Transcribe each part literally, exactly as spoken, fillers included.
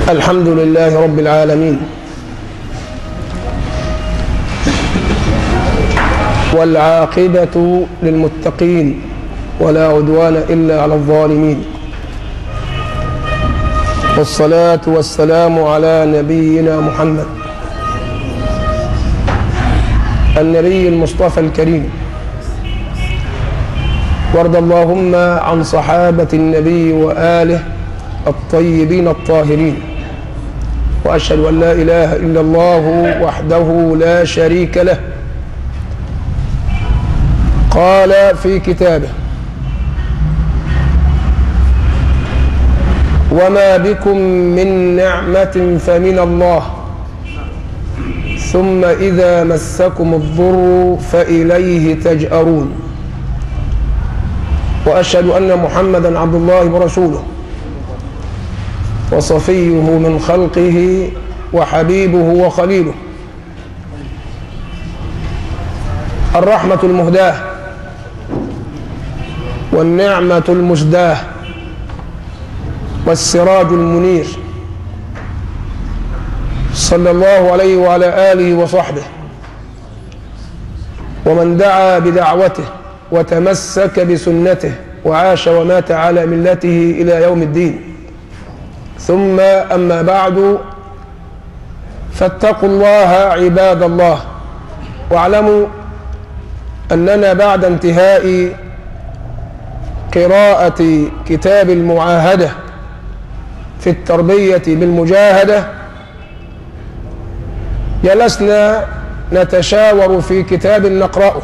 الحمد لله رب العالمين، والعاقبة للمتقين، ولا عدوان إلا على الظالمين، والصلاة والسلام على نبينا محمد النبي المصطفى الكريم. وارض اللهم عن صحابة النبي وآله الطيبين الطاهرين، وأشهد أن لا إله إلا الله وحده لا شريك له. قال في كتابه: وما بكم من نعمة فمن الله، ثم إذا مسكم الضر فإليه تجأرون. وأشهد أن محمدا عبد الله ورسوله، وصفيه من خلقه وحبيبه وخليله، الرحمة المهداة والنعمة المسداة والسراج المنير، صلى الله عليه وعلى آله وصحبه ومن دعا بدعوته وتمسك بسنته وعاش ومات على ملته إلى يوم الدين. ثم أما بعد، فاتقوا الله عباد الله، واعلموا أننا بعد انتهاء قراءة كتاب المعاهدة في التربية بالمجاهدة جلسنا نتشاور في كتاب نقرأه،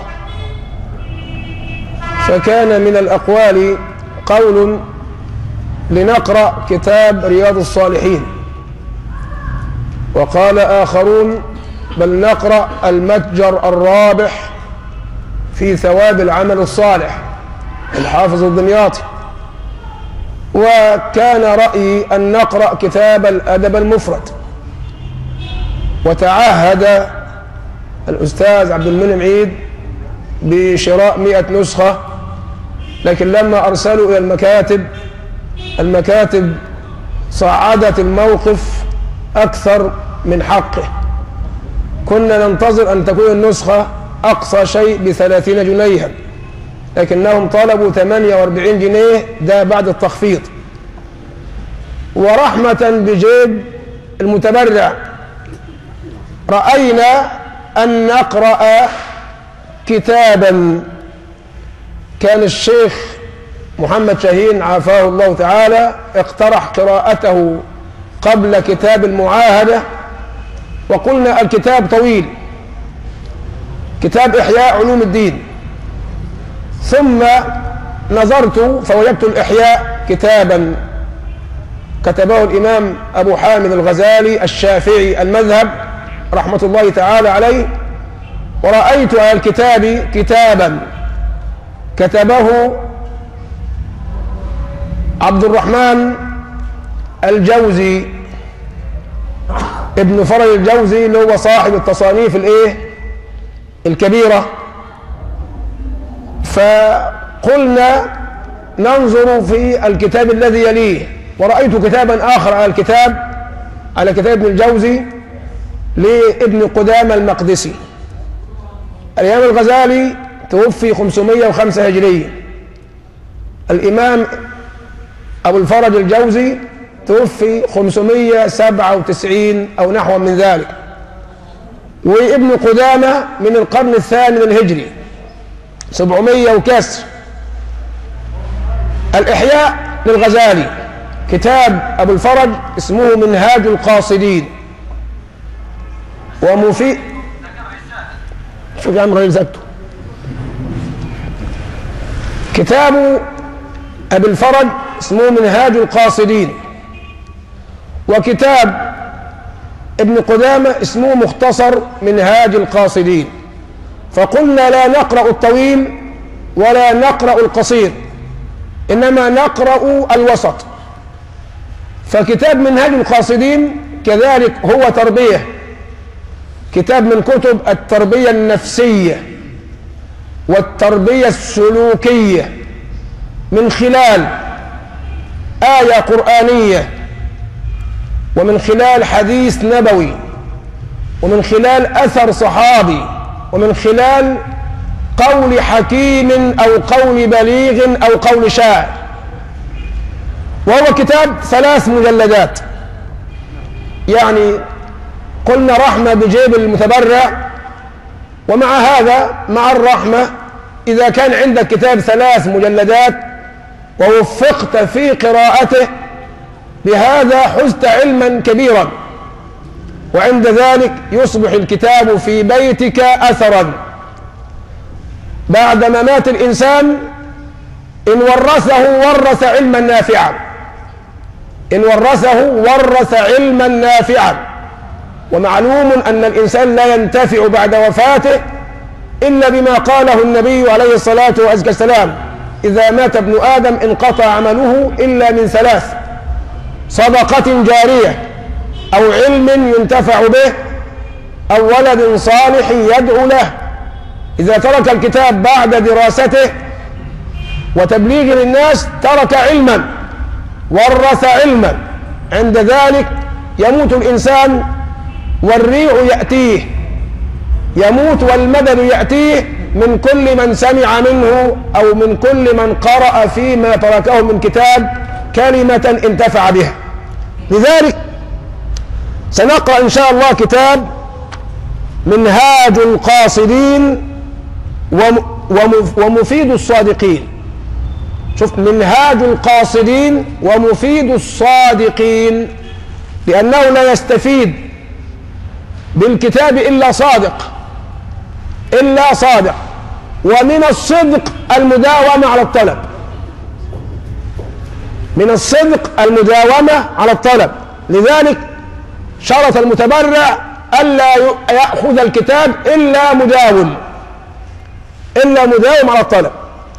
فكان من الأقوال قول لنقرأ كتاب رياض الصالحين، وقال آخرون بل نقرأ المتجر الرابح في ثواب العمل الصالح الحافظ الدمياطي. وكان رأيي أن نقرأ كتاب الأدب المفرد، وتعهد الأستاذ عبد المنعم عيد بشراء مئة نسخة، لكن لما أرسلوا إلى المكاتب المكاتب صعدت الموقف أكثر من حقه. كنا ننتظر أن تكون النسخة أقصى شيء بثلاثين جنيها، لكنهم طلبوا ثمانية وأربعين جنيه، ده بعد التخفيض. ورحمة بجيب المتبرع رأينا أن نقرأ كتابا كان الشيخ محمد شاهين عافاه الله تعالى اقترح قراءته قبل كتاب المعاهدة، وقلنا الكتاب طويل، كتاب إحياء علوم الدين. ثم نظرت فوجدت الإحياء كتابا كتبه الإمام أبو حامد الغزالي الشافعي المذهب رحمة الله تعالى عليه، ورأيت على الكتاب كتابا كتبه عبد الرحمن الجوزي ابن فرج الجوزي، اللي هو صاحب التصانيف الايه الكبيرة. فقلنا ننظر في الكتاب الذي يليه، ورأيت كتابا آخر على الكتاب على كتاب ابن الجوزي لابن قدامة المقدسي. الإمام الغزالي توفي خمسمائة وخمسة هجرية، الإمام أبو الفرج الجوزي توفي خمسمائة وسبعة وتسعين أو نحو من ذلك، وابن قدامة من القرن الثامن الهجري سبعمائة وكسر. الإحياء للغزالي كتاب أبو الفرج اسمه منهاج القاصدين، ومفيد شوف يا عم غير زكته. كتاب أبي الفرج اسمه منهاج القاصدين، وكتاب ابن قدامة اسمه مختصر منهاج القاصدين. فقلنا لا نقرأ الطويل ولا نقرأ القصير، إنما نقرأ الوسط. فكتاب منهاج القاصدين كذلك هو تربية، كتاب من كتب التربية النفسية والتربية السلوكية، من خلال آية قرآنية ومن خلال حديث نبوي، ومن خلال أثر صحابي، ومن خلال قول حكيم أو قول بليغ أو قول شاعر. وهو كتاب ثلاث مجلدات، يعني قلنا رحمة بجيب المتبرع. ومع هذا، مع الرحمة، إذا كان عندك كتاب ثلاث مجلدات ووفقت في قراءته بهذا حزت علما كبيرا، وعند ذلك يصبح الكتاب في بيتك أثرا. بعدما مات الإنسان إن ورثه ورث علما نافعا، إن ورثه ورث علما نافعا. ومعلوم أن الإنسان لا ينتفع بعد وفاته إلا بما قاله النبي عليه الصلاة والسلام: إذا مات ابن آدم انقطع عمله إلا من ثلاث: صدقة جارية، أو علم ينتفع به، أو ولد صالح يدعو له. إذا ترك الكتاب بعد دراسته وتبليغ للناس ترك علما، ورث علما. عند ذلك يموت الإنسان والريع يأتيه، يموت والمدد يأتيه من كل من سمع منه أو من كل من قرأ فيما تركه من كتاب كلمة انتفع بها. لذلك سنقرأ إن شاء الله كتاب منهاج القاصدين ومفيد الصادقين. شوف، منهاج القاصدين ومفيد الصادقين، لأنه لا يستفيد بالكتاب إلا صادق، إلا صادق. ومن الصدق المداومة على الطلب، من الصدق المداومة على الطلب. لذلك شرط المتبرع ألا يأخذ الكتاب إلا مداوم، إلا مداوم على الطلب.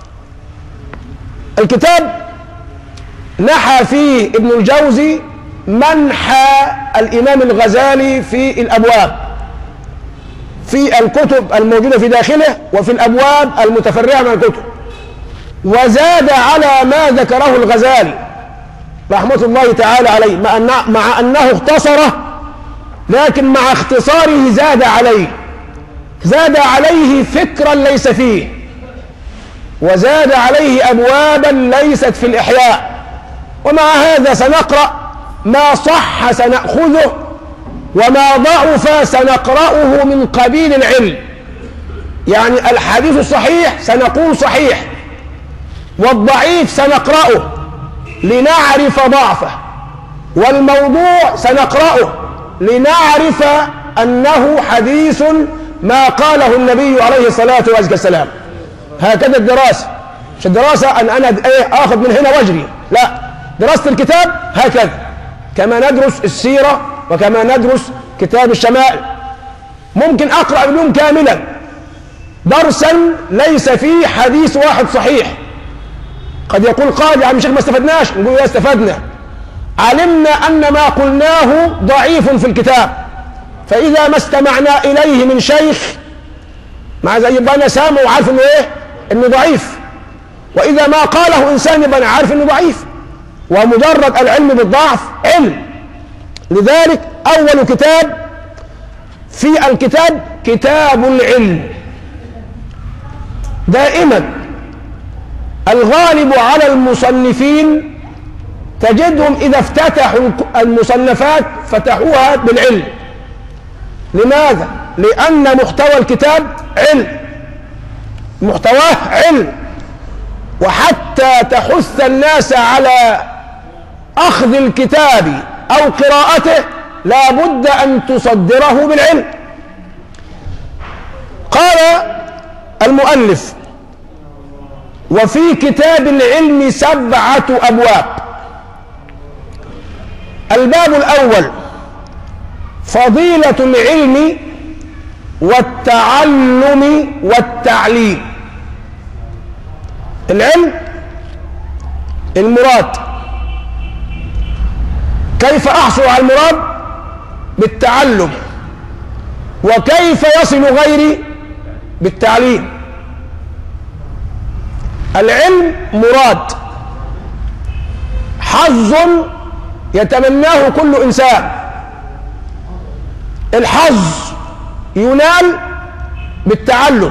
الكتاب نحى فيه ابن الجوزي منحى الإمام الغزالي في الأبواب، في الكتب الموجودة في داخله وفي الأبواب المتفرعة من الكتب، وزاد على ما ذكره الغزالي رحمة الله تعالى عليه، مع, أن مع أنه اختصره، لكن مع اختصاره زاد عليه، زاد عليه فكرا ليس فيه، وزاد عليه أبوابا ليست في الإحياء. ومع هذا سنقرأ ما صح سنأخذه، وما ضعف سنقرأه من قبيل العلم. يعني الحديث الصحيح سنقول صحيح، والضعيف سنقرأه لنعرف ضعفه، والموضوع سنقرأه لنعرف أنه حديث ما قاله النبي عليه الصلاة والسلام. هكذا الدراسة، مش الدراسة أن أنا آخذ من هنا واجري، لا، دراسة الكتاب هكذا، كما ندرس السيرة وكما ندرس كتاب الشمائل. ممكن أقرأ اليوم كاملا درسا ليس فيه حديث واحد صحيح. قد يقول قائل: يا عم شيخ ما استفدناش. نقول: لا استفدنا، علمنا أن ما قلناه ضعيف في الكتاب، فإذا ما استمعنا إليه من شيخ مع زي يبقى أنا سامع وعارف إنه إيه؟ إنه ضعيف. وإذا ما قاله إنسان يبقى أنا عارف إنه ضعيف، ومجرد العلم بالضعف علم. لذلك أول كتاب في الكتاب كتاب العلم. دائما الغالب على المصنفين تجدهم إذا افتتحوا المصنفات فتحوها بالعلم. لماذا؟ لأن محتوى الكتاب علم، محتواه علم. وحتى تحث الناس على أخذ الكتاب أو قراءته لا بد أن تصدره بالعلم. قال المؤلف: وفي كتاب العلم سبعة أبواب. الباب الأول فضيلة العلم والتعلم والتعليم. العلم المراد، كيف أحصل على المراد؟ بالتعلم. وكيف يصل غيري؟ بالتعليم. العلم مراد، حظ يتمناه كل إنسان. الحظ ينال بالتعلم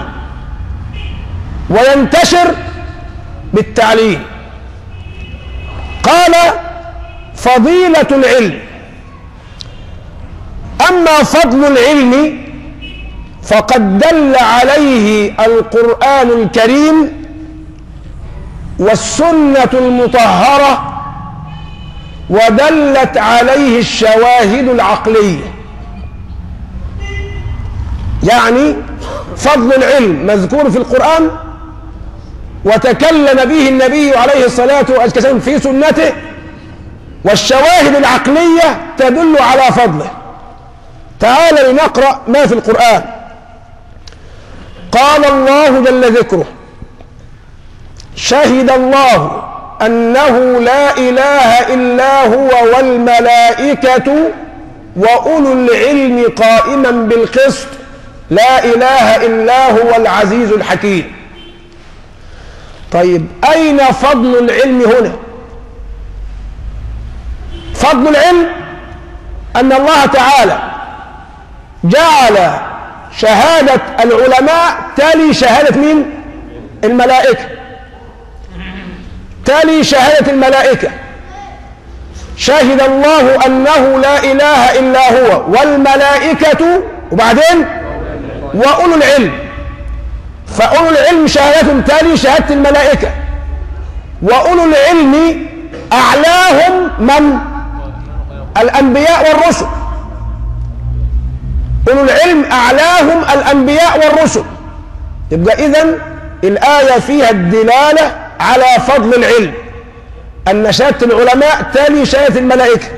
وينتشر بالتعليم. قال فضيلة العلم. أما فضل العلم فقد دل عليه القرآن الكريم والسنة المطهرة، ودلت عليه الشواهد العقلية. يعني فضل العلم مذكور في القرآن وتكلم به النبي عليه الصلاة والسلام في سنته، والشواهد العقلية تدل على فضله. تعال لنقرأ ما في القرآن. قال الله جل ذكره: شهد الله أنه لا إله إلا هو والملائكة وأولو العلم قائما بالقسط لا إله إلا هو العزيز الحكيم. طيب أين فضل العلم هنا؟ فضل العلم أن الله تعالى جعل شهادة العلماء تلي شهادة مين؟ الملائكة، تلي شهادة الملائكة. شهد الله أنه لا إله إلا هو والملائكة، وبعدين وأولو العلم. فأولو العلم شهادة تلي شهادة الملائكة، وأولو العلم أعلاهم من؟ الأنبياء والرسل. أولو العلم أعلاهم الأنبياء والرسل. يبقى إذن الآية فيها الدلالة على فضل العلم، أن شهادة العلماء تلي شهادة الملائكة.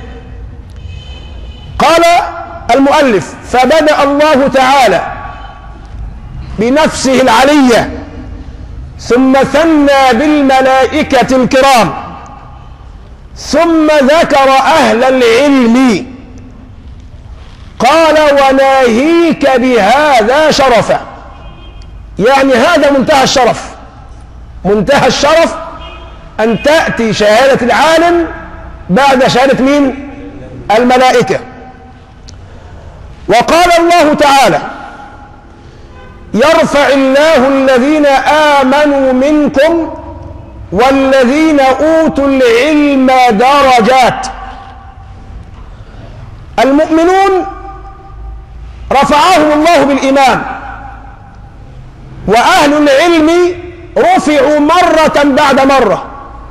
قال المؤلف: فبدأ الله تعالى بنفسه العلية، ثم ثنى بالملائكة الكرام، ثم ذكر أهل العلم. قال: وناهيك بهذا شرفا. يعني هذا منتهى الشرف، منتهى الشرف أن تأتي شهادة العالم بعد شهادة مين؟ الملائكة. وقال الله تعالى: يرفع الله الذين آمنوا منكم والذين أوتوا العلم درجات. المؤمنون رفعهم الله بالإيمان، وأهل العلم رفعوا مرة بعد مرة.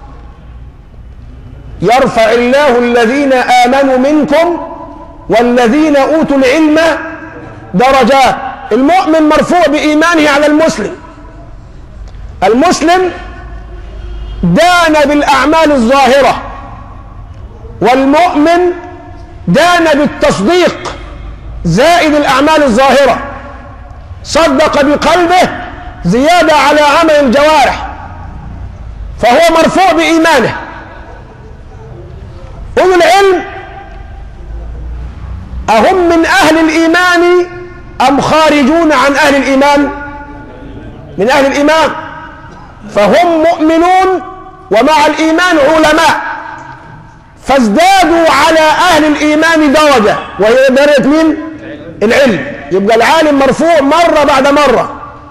يرفع الله الذين آمنوا منكم والذين أوتوا العلم درجات. المؤمن مرفوع بإيمانه على المسلم. المسلم دان بالأعمال الظاهرة، والمؤمن دان بالتصديق زائد الأعمال الظاهرة. صدق بقلبه زيادة على عمل الجوارح، فهو مرفوع بإيمانه. أولو العلم أهم من أهل الإيمان أم خارجون عن أهل الإيمان؟ من أهل الإيمان، فهم مؤمنون ومع الإيمان علماء، فازدادوا على أهل الإيمان درجة، وهي درجة من؟ العلم. يبقى العالم مرفوع مرة بعد مرة.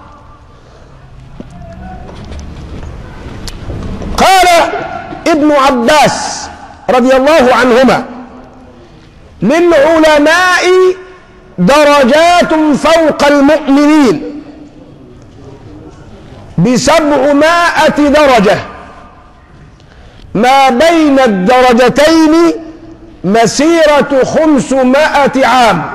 قال ابن عباس رضي الله عنهما: للعلماء درجات فوق المؤمنين بسبعمائة درجة، ما بين الدرجتين مسيرة خمسمائة عام.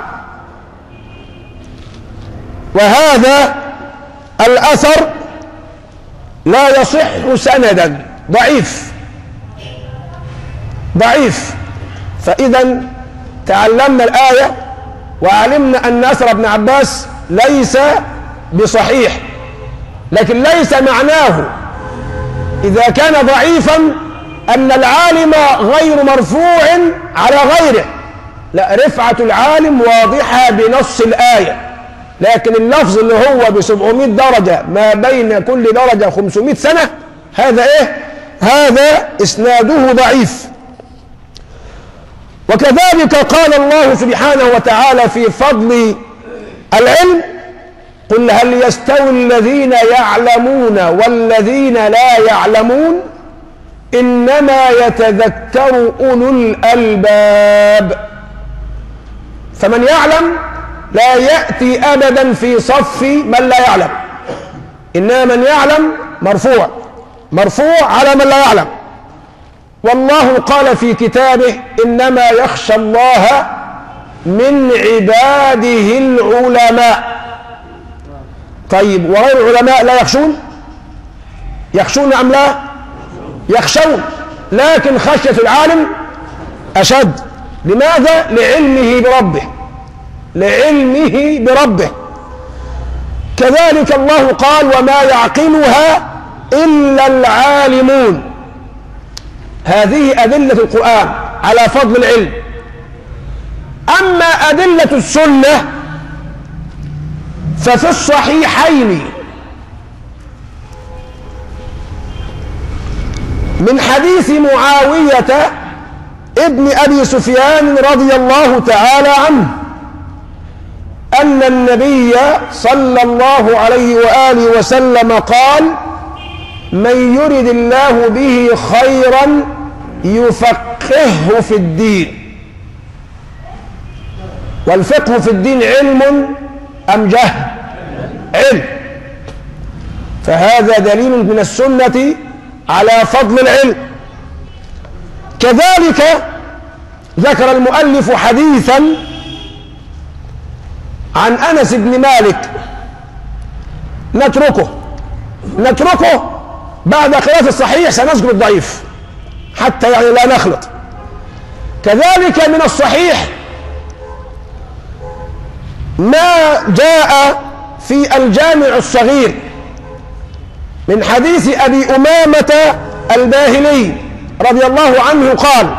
وهذا الأثر لا يصح سندا، ضعيف ضعيف. فإذا تعلمنا الآية وعلمنا أن أثر ابن عباس ليس بصحيح، لكن ليس معناه إذا كان ضعيفا أن العالم غير مرفوع على غيره. لا، رفعة العالم واضحة بنص الآية، لكن اللفظ اللي هو بسبعمائة درجة ما بين كل درجة خمسمائة سنة، هذا إيه؟ هذا إسناده ضعيف. وكذلك قال الله سبحانه وتعالى في فضل العلم: قل هل يستوي الذين يعلمون والذين لا يعلمون إنما يتذكر أولو الألباب. فمن يعلم لا يأتي أبدا في صف من لا يعلم، إنما من يعلم مرفوع مرفوع على من لا يعلم. والله قال في كتابه: إنما يخشى الله من عباده العلماء. طيب، وغير العلماء لا يخشون؟ يخشون أم لا؟ يخشون، لكن خشية العالم أشد. لماذا؟ لعلمه بربه لعلمه بربه. كذلك الله قال: وما يعقلها إلا العالمون. هذه أدلة القرآن على فضل العلم. أما أدلة السنة ففي الصحيحين من حديث معاوية ابن أبي سفيان رضي الله تعالى عنه أن النبي صلى الله عليه وآله وسلم قال: من يرد الله به خيرا يفقهه في الدين. والفقه في الدين علم أم جهل؟ علم. فهذا دليل من السنة على فضل العلم. كذلك ذكر المؤلف حديثا عن أنس بن مالك، نتركه نتركه بعد خلاف الصحيح، سنذكر الضعيف حتى يعني لا نخلط. كذلك من الصحيح ما جاء في الجامع الصغير من حديث أبي أمامة الباهلي رضي الله عنه قال: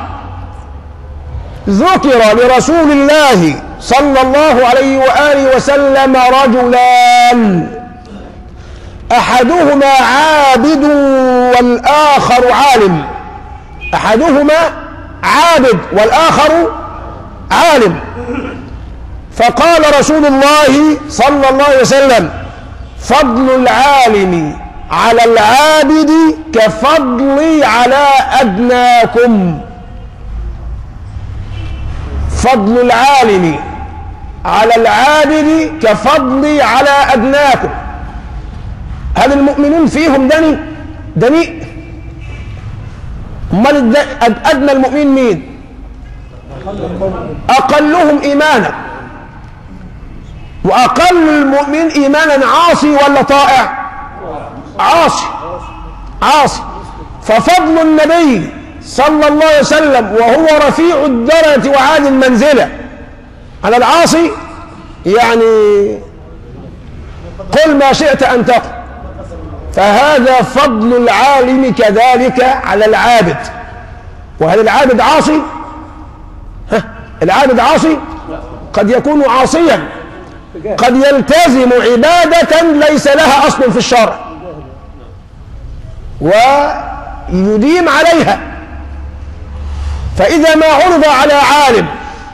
ذكر لرسول الله صلى الله عليه وآله وسلم رجلان، أحدهما عابد والآخر عالم. أحدهما عابد والآخر عالم. فقال رسول الله صلى الله عليه وسلم: فضل العالم على العابد كفضلي على أدناكم. فضل العالم على العابد كفضلي على أدناكم. هل المؤمنون فيهم دني دنيء؟ امال أدنى المؤمنين مين؟ أقلهم إيمانا. وأقل المؤمن إيمانا عاصي ولا طائع؟ عاصي عاصي. ففضل النبي صلى الله عليه وسلم وهو رفيع الدرجة وعالي المنزلة على العاصي، يعني قل ما شئت أن تقل. فهذا فضل العالم كذلك على العابد. وهل العابد عاصي؟ ها، العابد عاصي؟ قد يكون عاصيا، قد يلتزم عبادة ليس لها أصل في الشرع ويديم عليها. فإذا ما عرض على عالم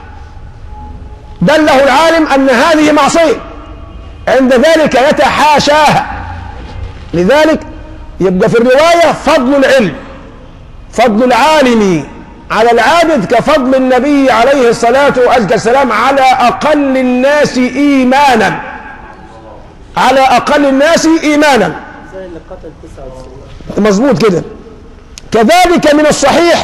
دله العالم أن هذه معصية، عند ذلك يتحاشاها. لذلك يبقى في الرواية فضل العلم، فضل العالم على العابد كفضل النبي عليه الصلاة والسلام على أقل الناس إيمانا، على أقل الناس إيمانا. مظبوط كده. كذلك من الصحيح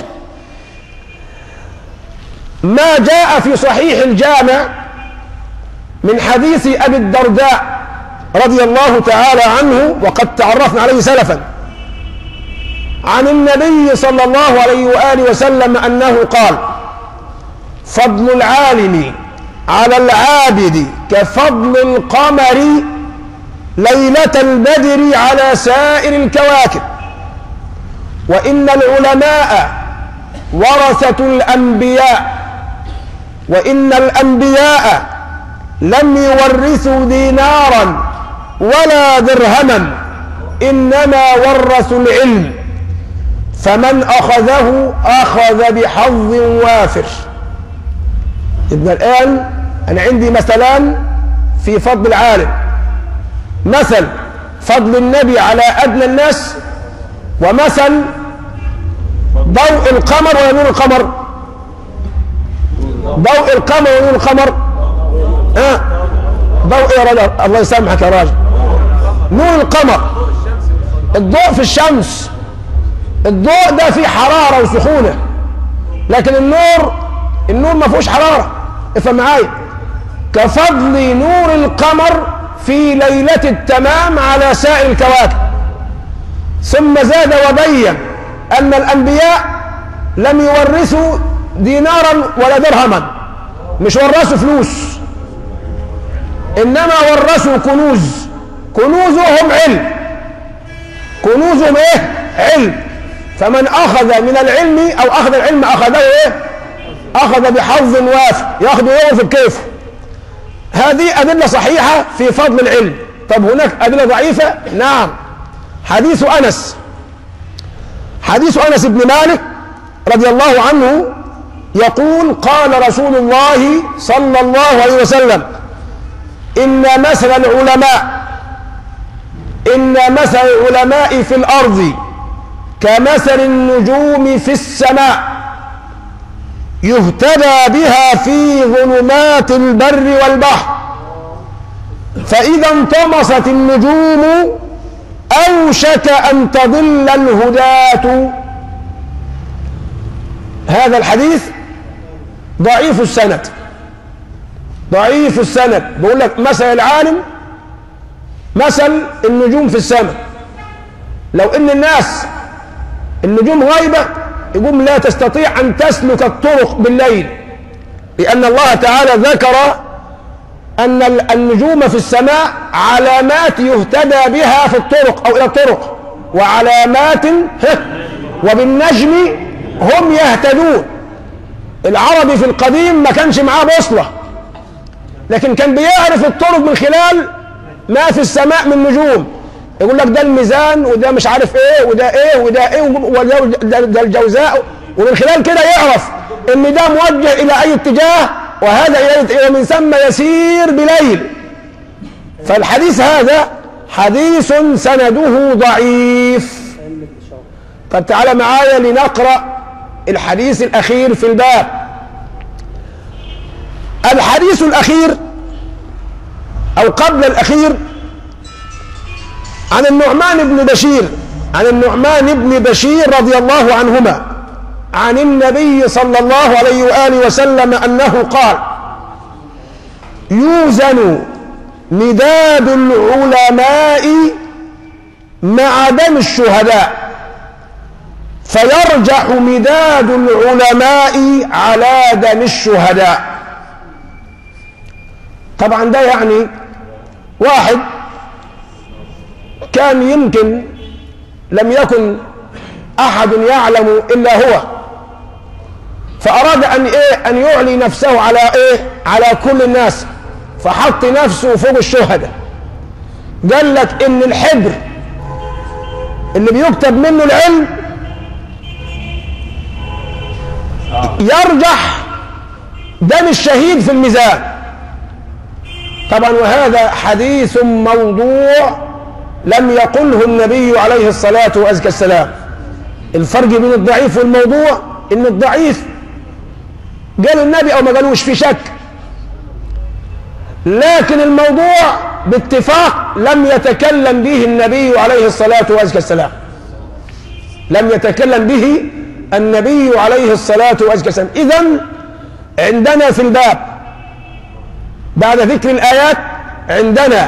ما جاء في صحيح الجامع من حديث أبي الدرداء رضي الله تعالى عنه، وقد تعرفنا عليه سلفا، عن النبي صلى الله عليه وآله وسلم أنه قال: فضل العالم على العابد كفضل القمر ليلة البدر على سائر الكواكب، وإن العلماء ورثة الأنبياء، وإن الأنبياء لم يورثوا دينارا ولا درهما، إنما ورثوا العلم، فمن أخذه أخذ بحظ وافر. يبقى الآن أنا عندي مثلان في فضل العالم، مثل فضل النبي على أدنى الناس، ومثل ضوء القمر ونور القمر. ضوء القمر ونور القمر ها؟ ضوء يا راجل، الله يسامحك يا راجل. نور القمر الضوء في الشمس، الضوء ده فيه حرارة وسخونة، لكن النور النور ما فيهوش حرارة. افهم معايا، كفضل نور القمر في ليلة التمام على سائر الكواكب. ثم زاد وبين أن الأنبياء لم يورثوا دينارا ولا درهما، مش ورثوا فلوس، إنما ورثوا كنوز. كنوزهم علم، كنوزهم إيه؟ علم. فمن أخذ من العلم أو أخذ العلم أخذه إيه؟ أخذ بحظ وافر، يأخذ يوم في كيفه. هذه أدلة صحيحة في فضل العلم. طب هناك أدلة ضعيفة؟ نعم. حديث أنس، حديث أنس بن مالك رضي الله عنه يقول: قال رسول الله صلى الله عليه وسلم: إن مثل العلماء إن مثل العلماء في الأرض كمثل النجوم في السماء يهتدى بها في ظلمات البر والبحر، فإذا انطمست النجوم أوشك أن تضل الهداة. هذا الحديث ضعيف السند، ضعيف السند. بقول لك مثل العالم مثل النجوم في السماء. لو ان الناس النجوم غايبة يقوم لا تستطيع ان تسلك الطرق بالليل، لان الله تعالى ذكر ان النجوم في السماء علامات يهتدى بها في الطرق او الى الطرق، وعلامات وبالنجم هم يهتدون. العربي في القديم ما كانش معاه بوصلة، لكن كان بيعرف الطرق من خلال ما في السماء من نجوم. يقول لك ده الميزان، وده مش عارف ايه، وده ايه، وده ايه، وده ده الجوزاء، ومن خلال كده يعرف ان ده موجه الى اي اتجاه، وهذا الى من ثم يسير بليل. فالحديث هذا حديث سنده ضعيف. طب تعالى معايا لنقرأ الحديث الأخير في الباب. الحديث الأخير أو قبل الأخير عن النعمان بن بشير عن النعمان بن بشير رضي الله عنهما عن النبي صلى الله عليه وآله وسلم أنه قال: يوزن مداد العلماء مع دم الشهداء، فيرجح مداد العلماء على دم الشهداء. طبعا ده يعني واحد كان يمكن لم يكن أحد يعلم إلا هو، فأراد أن إيه أن يعلي نفسه على إيه على كل الناس، فحط نفسه فوق الشهداء. قال لك إن الحبر اللي بيكتب منه العلم يرجح دم الشهيد في الميزان. طبعا وهذا حديث موضوع لم يقله النبي عليه الصلاة والسلام. الفرق بين الضعيف والموضوع ان الضعيف قال النبي او ما قالوش في شك، لكن الموضوع باتفاق لم يتكلم به النبي عليه الصلاة والسلام، لم يتكلم به النبي عليه الصلاة والسلام. إذن عندنا في الباب بعد ذكر الآيات عندنا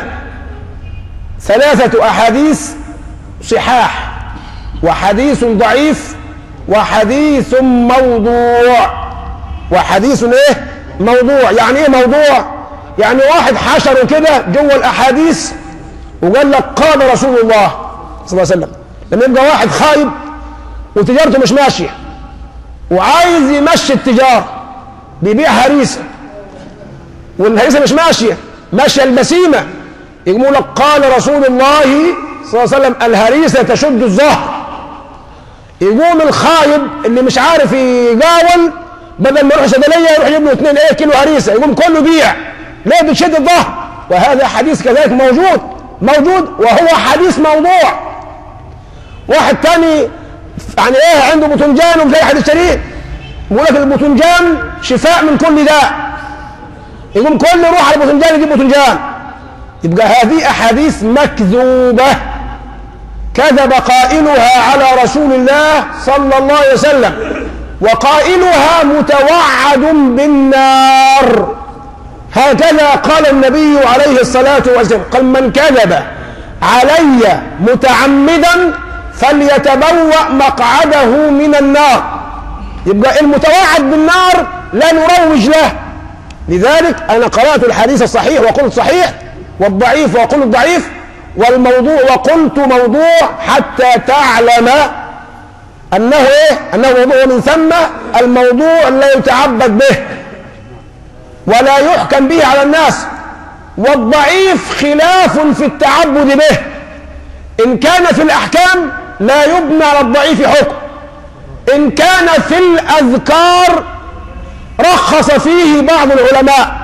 ثلاثة أحاديث صحاح، وحديث ضعيف، وحديث موضوع. وحديث ايه موضوع. يعني ايه موضوع؟ يعني واحد حشره كده جوه الأحاديث وقال لك قال رسول الله صلى الله عليه وسلم. لما يبقى واحد خايب وتجارته مش ماشية وعايز يمشي التجارة، بيبيع هريسة والهريسة مش ماشية، ماشية البسيمة، يقولوا لك قال رسول الله صلى الله عليه وسلم الهريسة تشد الظهر. يقوم الخايب اللي مش عارف يقاول بدل ما يروح صيدليه يروح يجيب له اثنين ايه كيلو هريسه يقوم كله بيع. ليه؟ بتشد الظهر. وهذا حديث كذلك موجود موجود وهو حديث موضوع. واحد تاني يعني ايه عنده بتنجان ومش لاقي حد يشتريه، بيقول لك البتنجان شفاء من كل داء، يقوم كله يروح على البتنجان يجيب بتنجان. يبقى هذه احاديث مكذوبه كذب قائلها على رسول الله صلى الله عليه وسلم، وقائلها متوعد بالنار. هكذا قال النبي عليه الصلاة والسلام، قال من كذب علي متعمدا فليتبوأ مقعده من النار. يبقى المتوعد بالنار لا نروج له. لذلك أنا قرأت الحديث الصحيح وقلت صحيح، والضعيف وقلت ضعيف، والموضوع وقلت موضوع، حتى تعلم أنه إيه؟ أنه موضوع، من ثم الموضوع لا يتعبد به ولا يحكم به على الناس. والضعيف خلاف في التعبد به، إن كان في الأحكام لا يبنى على الضعيف حكم، إن كان في الأذكار رخص فيه بعض العلماء.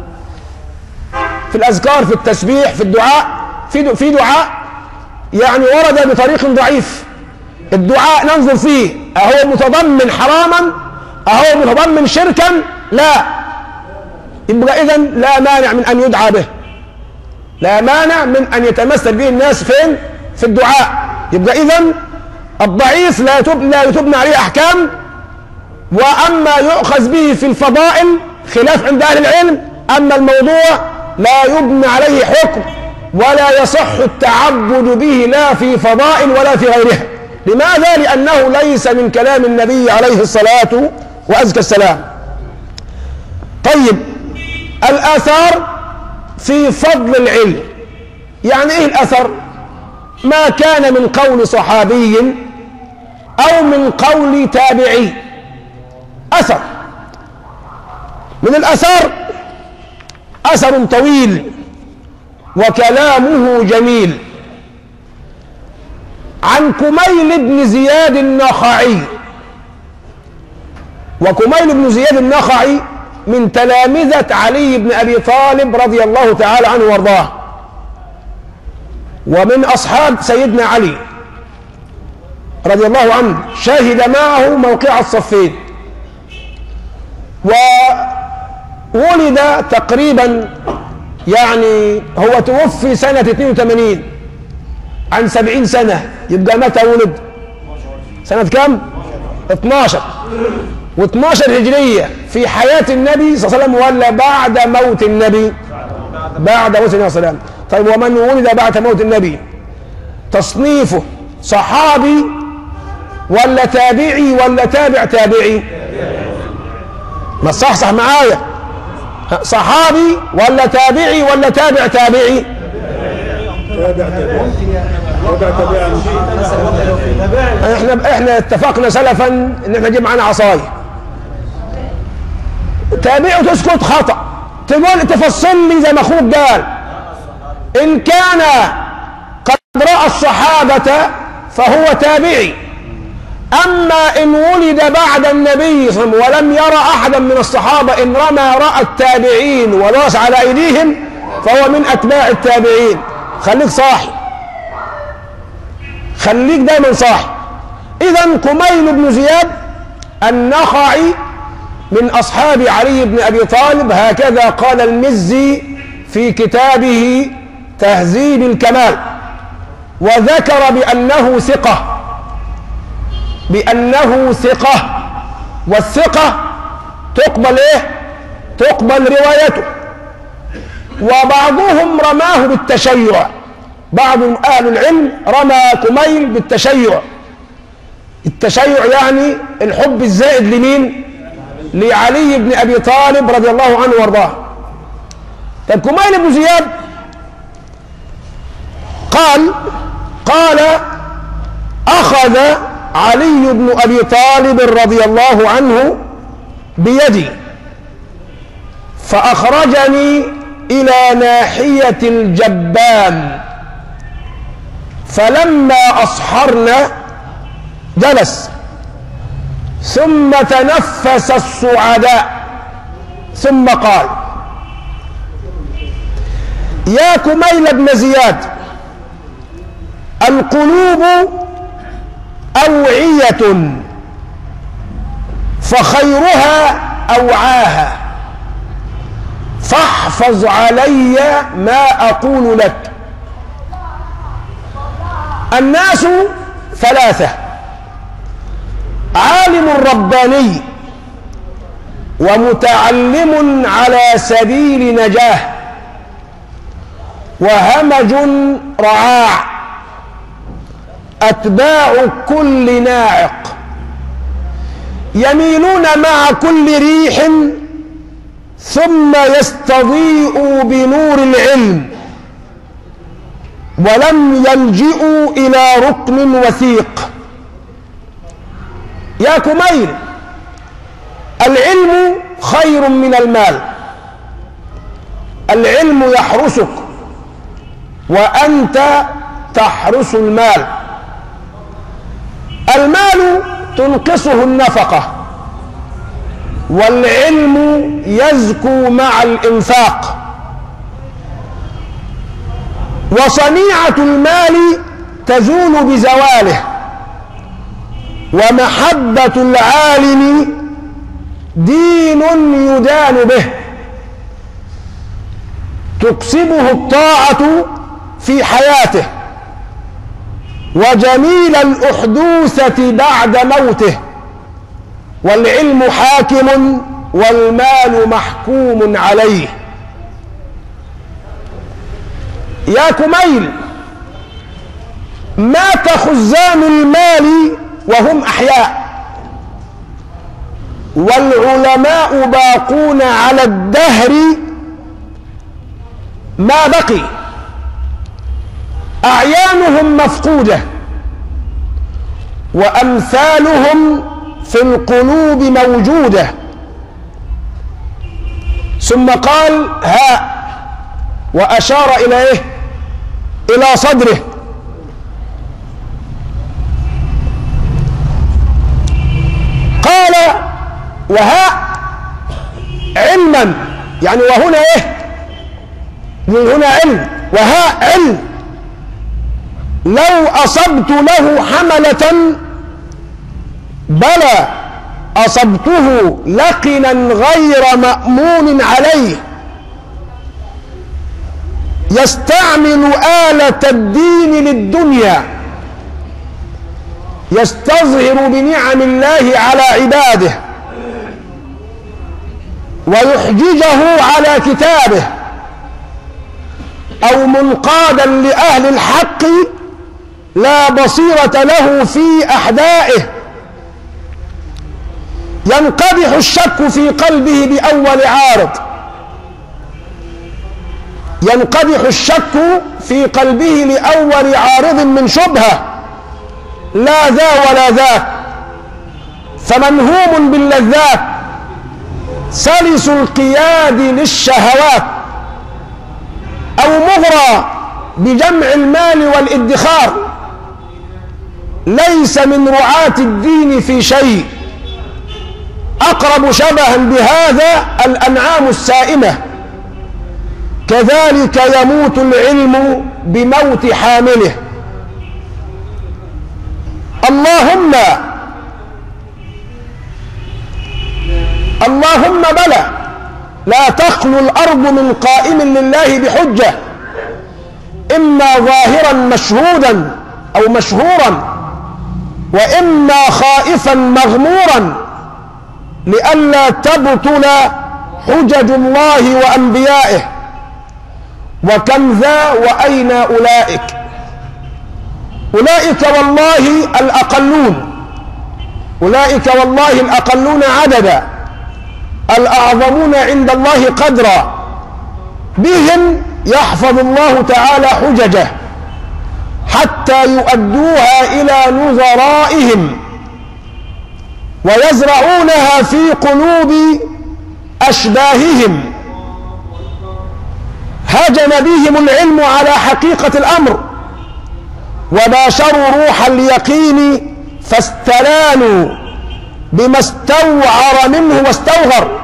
في الأذكار، في التسبيح، في الدعاء، في في دعاء يعني ورد بطريق ضعيف، الدعاء ننظر فيه أهو متضمن حراما أهو متضمن شركا، لا. يبقى إذن لا مانع من أن يدعى به، لا مانع من أن يتمثل به الناس فين؟ في الدعاء. يبقى إذن الضعيف لا تبنى, لا تبنى عليه أحكام، وأما يؤخذ به في الفضائل خلاف عند أهل العلم. أما الموضوع لا يبنى عليه حكم ولا يصح التعبد به لا في فضائل ولا في غيرها. لماذا؟ لأنه ليس من كلام النبي عليه الصلاة وأزكى السلام. طيب، الآثار في فضل العلم. يعني إيه الأثر؟ ما كان من قول صحابي أو من قول تابعي، أثر. من الأثر أثر طويل وكلامه جميل. عن كميل بن زياد النخعي، وكميل بن زياد النخعي من تلامذة علي بن أبي طالب رضي الله تعالى عنه وارضاه، ومن أصحاب سيدنا علي رضي الله عنه، شاهد معه موقع الصفين، وولد تقريبا يعني هو توفي سنة اثنين وثمانين عن سبعين سنة. يبقى متى ولد؟ سنة كم؟ اثناشر واثناشر هجرية في حياة النبي صلى الله عليه وسلم ولا بعد موت النبي؟ بعد موت النبي صلى الله عليه وسلم. طيب، ومن ولد بعد موت النبي تصنيفه صحابي ولا تابعي ولا تابع تابعي؟ ما صحصح معايا، صحابي ولا تابعي ولا تابع تابعي؟ احنا احنا اتفقنا سلفا ان احنا نجيب معانا عصايه. تابعي وتسكت خطأ، تقول تفصل لي زي ما اخوك قال. ان كان قد رأى الصحابة فهو تابعي، اما ان ولد بعد النبي صلى الله عليه وسلم ولم يرى احدا من الصحابة ان رمى رأى التابعين ولوس على ايديهم فهو من اتباع التابعين. خليك صاحي، خليك دايما صاحي. اذا كميل بن زياد النخعي من اصحاب علي بن ابي طالب، هكذا قال المزي في كتابه تهذيب الكمال، وذكر بانه ثقة، بانه ثقة، والثقة تقبل ايه؟ تقبل روايته. وبعضهم رماه بالتشيع، بعض أهل العلم رمى كميل بالتشيع. التشيع يعني الحب الزائد لمين؟ لعلي بن أبي طالب رضي الله عنه وارضاه. طيب، كميل بن زياد قال قال أخذ علي بن أبي طالب رضي الله عنه بيدي فأخرجني إلى ناحية الجبان، فلما أصحرنا جلس ثم تنفس الصعداء ثم قال: يا كميل بن زياد، القلوب أوعية فخيرها أوعاها، فاحفظ علي ما أقول لك. الناس ثلاثة: عالم رباني، ومتعلم على سبيل نجاه، وهمج رعاع، أتباع كل ناعق، يميلون مع كل ريح ثم يستضيئوا بنور العلم، ولم يلجئوا إلى ركن وثيق. يا كميل، العلم خير من المال، العلم يحرسك وأنت تحرس المال. المال تنقصه النفقة، والعلم يزكو مع الإنفاق. وصنيعة المال تزول بزواله، ومحبة العالم دين يدان به، تكسبه الطاعة في حياته، وجميل الأحدوثة بعد موته. والعلم حاكم، والمال محكوم عليه. يا كميل، مات خزان المال وهم أحياء، والعلماء باقون على الدهر ما بقي، أعيانهم مفقودة، وأمثالهم في القلوب موجودة. ثم قال: ها، وأشار إلى إيه؟ إلى صدره. قال: وها علما، يعني وهنا إيه؟ هنا علم، وها علم. لو أصبت له حملة بلى أصبته لقنا غير مأمون عليه، يستعمل آلة الدين للدنيا، يستظهر بنعم الله على عباده، ويحججه على كتابه، أو منقادا لأهل الحق لا بصيرة له في أحدائه. ينقدح الشك في قلبه بأول عارض، ينقدح الشك في قلبه لأول عارض من شبهة، لا ذا ولا ذاك، فمنهوم باللذات، سلس القياد للشهوات، أو مغرى بجمع المال والادخار، ليس من رعاة الدين في شيء. أقرب شبها بهذا الأنعام السائمة. كذلك يموت العلم بموت حامله. اللهم اللهم بلى، لا تخلو الأرض من قائم لله بحجة، إما ظاهرا مشهودا أو مشهورا، وإما خائفا مغمورا، لئلا تبطل حجج الله وأنبيائه. وكم ذا وأين أولئك؟ أولئك والله الأقلون، أولئك والله الأقلون عددا، الأعظمون عند الله قدرا. بهم يحفظ الله تعالى حججه حتى يؤدوها إلى نظرائهم، ويزرعونها في قلوب أشباههم. هجم بهم العلم على حقيقة الأمر، وباشروا روح اليقين، فاستلانوا بما استوعر منه واستوغر،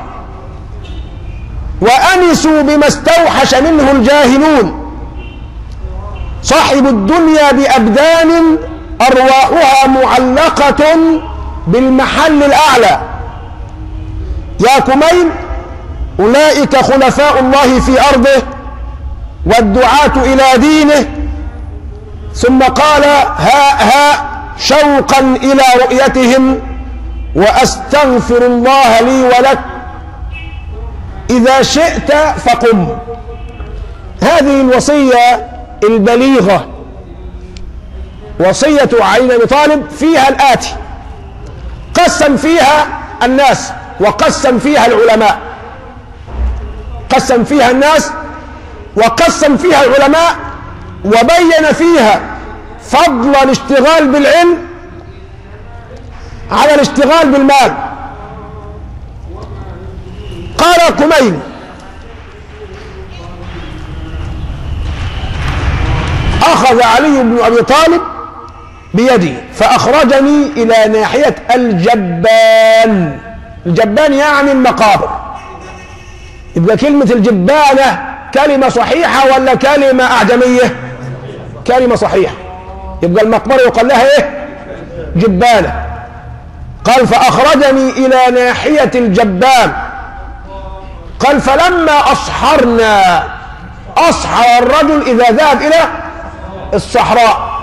وأنسوا بما استوحش منه الجاهلون. صاحب الدنيا بأبدان أرواحها معلقة بالمحل الأعلى. يا كمين أولئك خلفاء الله في أرضه والدعاة إلى دينه. ثم قال ها ها شوقا إلى رؤيتهم وأستغفر الله لي ولك إذا شئت فقم. هذه الوصية البليغة وصية علي بن أبي طالب فيها الآتي: قسم فيها الناس وقسم فيها العلماء، قسم فيها الناس وقسم فيها العلماء، وبين فيها فضل الاشتغال بالعلم على الاشتغال بالمال. قال كمين: أخذ علي بن أبي طالب بيدي فأخرجني إلى ناحية الجبان. الجبان يعني المقابر. يبقى كلمة الجبانة كلمة صحيحة ولا كلمة أعجمية؟ كلمة صحيحة. يبقى المقبرة يقال لها إيه؟ جبانة. قال فأخرجني إلى ناحية الجبان. قال فلما أصحرنا، أصحر الرجل إذا ذهب إلى الصحراء،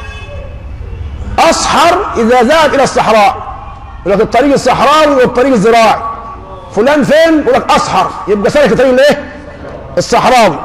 أصحر إذا ذهب إلى الصحراء. يقول لك الطريق الصحراوي والطريق الزراعي، فلان فين؟ يقول لك أصحر، يبقى سلك الطريق الإيه؟ الصحراوي.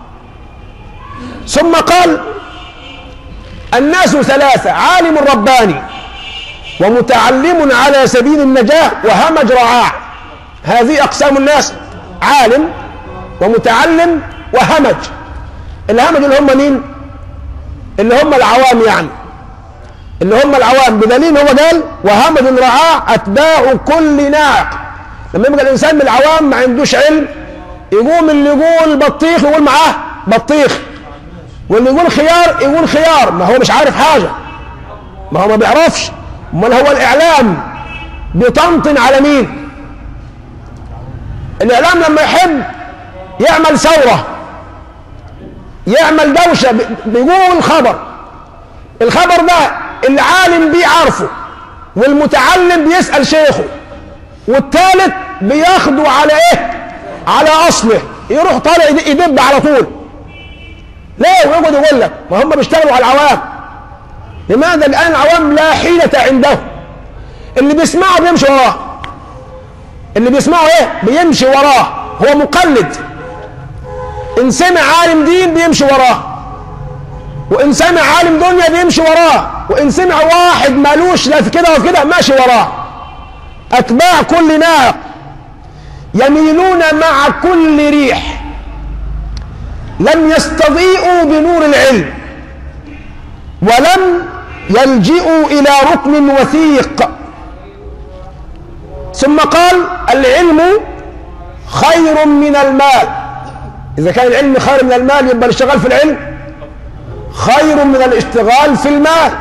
ثم قال الناس ثلاثة: عالم رباني، ومتعلم على سبيل النجاة، وهمج رعاع. هذه أقسام الناس: عالم ومتعلم وهمج. الهمج اللي هم مين؟ اللي هم العوام، يعني اللي هم العوام، بدليل هو قال وهمج رعاع أتباع كل ناعق. لما يبقى الإنسان من العوام ما عندوش علم، يقوم اللي يقول بطيخ يقول معاه بطيخ، واللي يقول خيار يقول خيار، ما هو مش عارف حاجة، ما هو ما بيعرفش. امال هو الإعلام بيطنطن على مين؟ الإعلام لما يحب يعمل ثورة، يعمل دوشة، بيقول خبر، الخبر ده العالم بيه عارفه، والمتعلم بيسأل شيخه، والثالث بياخده على ايه؟ على اصله، يروح طالع يدب على طول. ليه؟ ويقعد يقول لك ما هم بيشتغلوا على العوام. لماذا الآن العوام لا حيلة عندهم؟ اللي بيسمعه بيمشي وراه، اللي بيسمعه ايه؟ بيمشي وراه، هو مقلد. إن سمع عالم دين بيمشي وراه، وإن سمع عالم دنيا بيمشي وراه، وإن سمع واحد مالوش لا في كده وفي كده ماشي وراه. أتباع كل ناق يميلون مع كل ريح، لم يستضيئوا بنور العلم، ولم يلجئوا إلى ركن وثيق. ثم قال العلم خير من المال. إذا كان العلم خير من المال يبقى الاشتغال في العلم خير من الاشتغال في المال.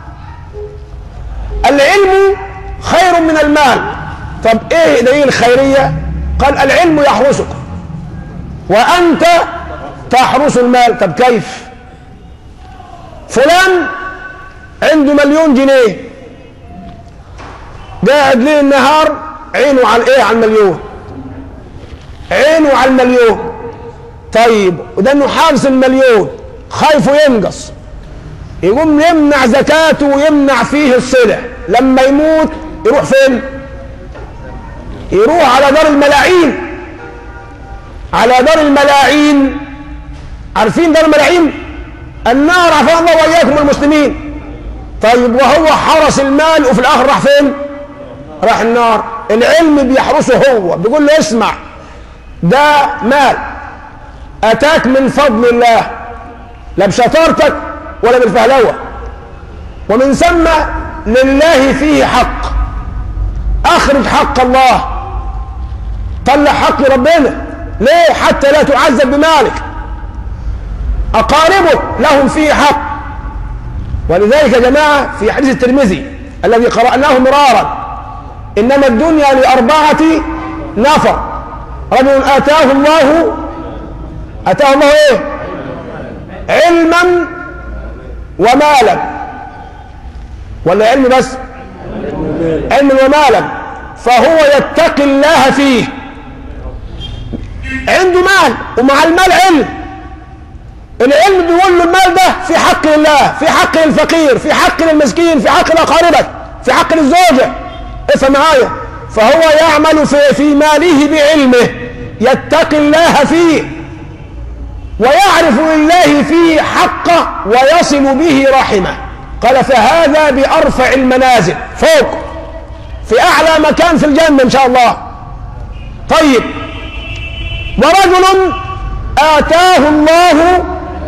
العلم خير من المال. طب ايه دليل الخيرية؟ قال العلم يحرسك وأنت تحرس المال. طب كيف؟ فلان عنده مليون جنيه، قاعد ليل النهار عينه على ايه؟ على المليون، عينه على المليون. طيب وده انه حارس المليون خايفه ينقص، يقوم يمنع زكاته ويمنع فيه الصلة. لما يموت يروح فين؟ يروح على دار الملاعين، على دار الملاعين. عارفين دار الملاعين؟ النار، عفوا الله وإياكم المسلمين. طيب وهو حرس المال وفي الآخر راح فين؟ راح النار. العلم بيحرسه هو، بيقول له اسمع، ده مال أتاك من فضل الله، لا بشطارتك ولا بالفهلوة، ومن ثم لله فيه حق. أخرج حق الله، طلع حق ربنا. ليه؟ حتى لا تعذب بمالك. أقاربك لهم فيه حق. ولذلك يا جماعة في حديث الترمذي الذي قرأناه مرارا إنما الدنيا لأربعة نفر: رجل آتاه الله آتاه الله إيه؟ علما ومالا، ولا علم بس؟ علم ومالا، فهو يتقي الله فيه. عنده مال ومع المال علم، العلم بيقول له المال ده في حق الله، في حق الفقير، في حق المسكين، في حق الأقاربك، في حق الزوجة. افهم معايا. فهو يعمل في, في ماله بعلمه، يتقي الله فيه ويعرف لله فيه حقه ويصل به رحمه. قال فهذا بأرفع المنازل، فوق في أعلى مكان في الجنة إن شاء الله. طيب، ورجل آتاه الله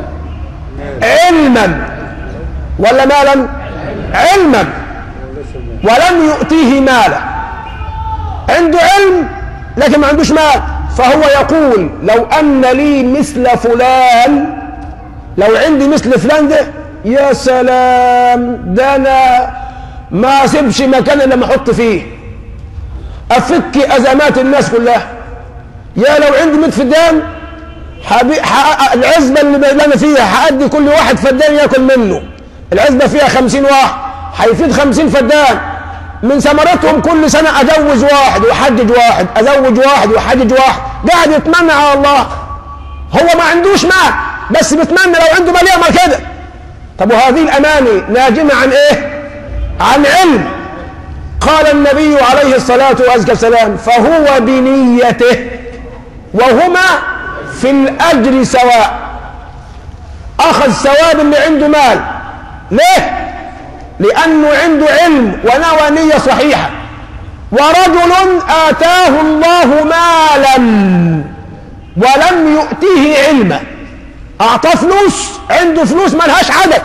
علما ولا مالا؟ علما ولم يؤتيه مالا. عنده علم لكن ما عندوش مال، فهو يقول لو أن لي مثل فلان، لو عندي مثل فلان ده يا سلام، ده أنا ما أسيبش مكان إلا ما أحط فيه، أفك أزمات الناس كلها. يا لو عندي مئة فدان، العزبة اللي أنا فيها هأدي كل واحد فدان يأكل منه. العزبة فيها خمسين واحد، هيفيد خمسين فدان، من ثمرتهم كل سنة أجوز واحد وحجج واحد، أزوج واحد وحجج واحد. قاعد يتمنى على الله، هو ما عندوش مال بس بيتمنى لو عنده مال يعمل كده. طب وهذه الأماني ناجمة عن إيه؟ عن علم. قال النبي عليه الصلاة والسلام فهو بنيته وهما في الأجر سواء. أخذ ثواب اللي عنده مال. ليه؟ لأنه عنده علم ونوى نية صحيحة. ورجل آتاه الله مالا ولم يؤتيه علما، أعطاه فلوس، عنده فلوس ما لهاش عدد،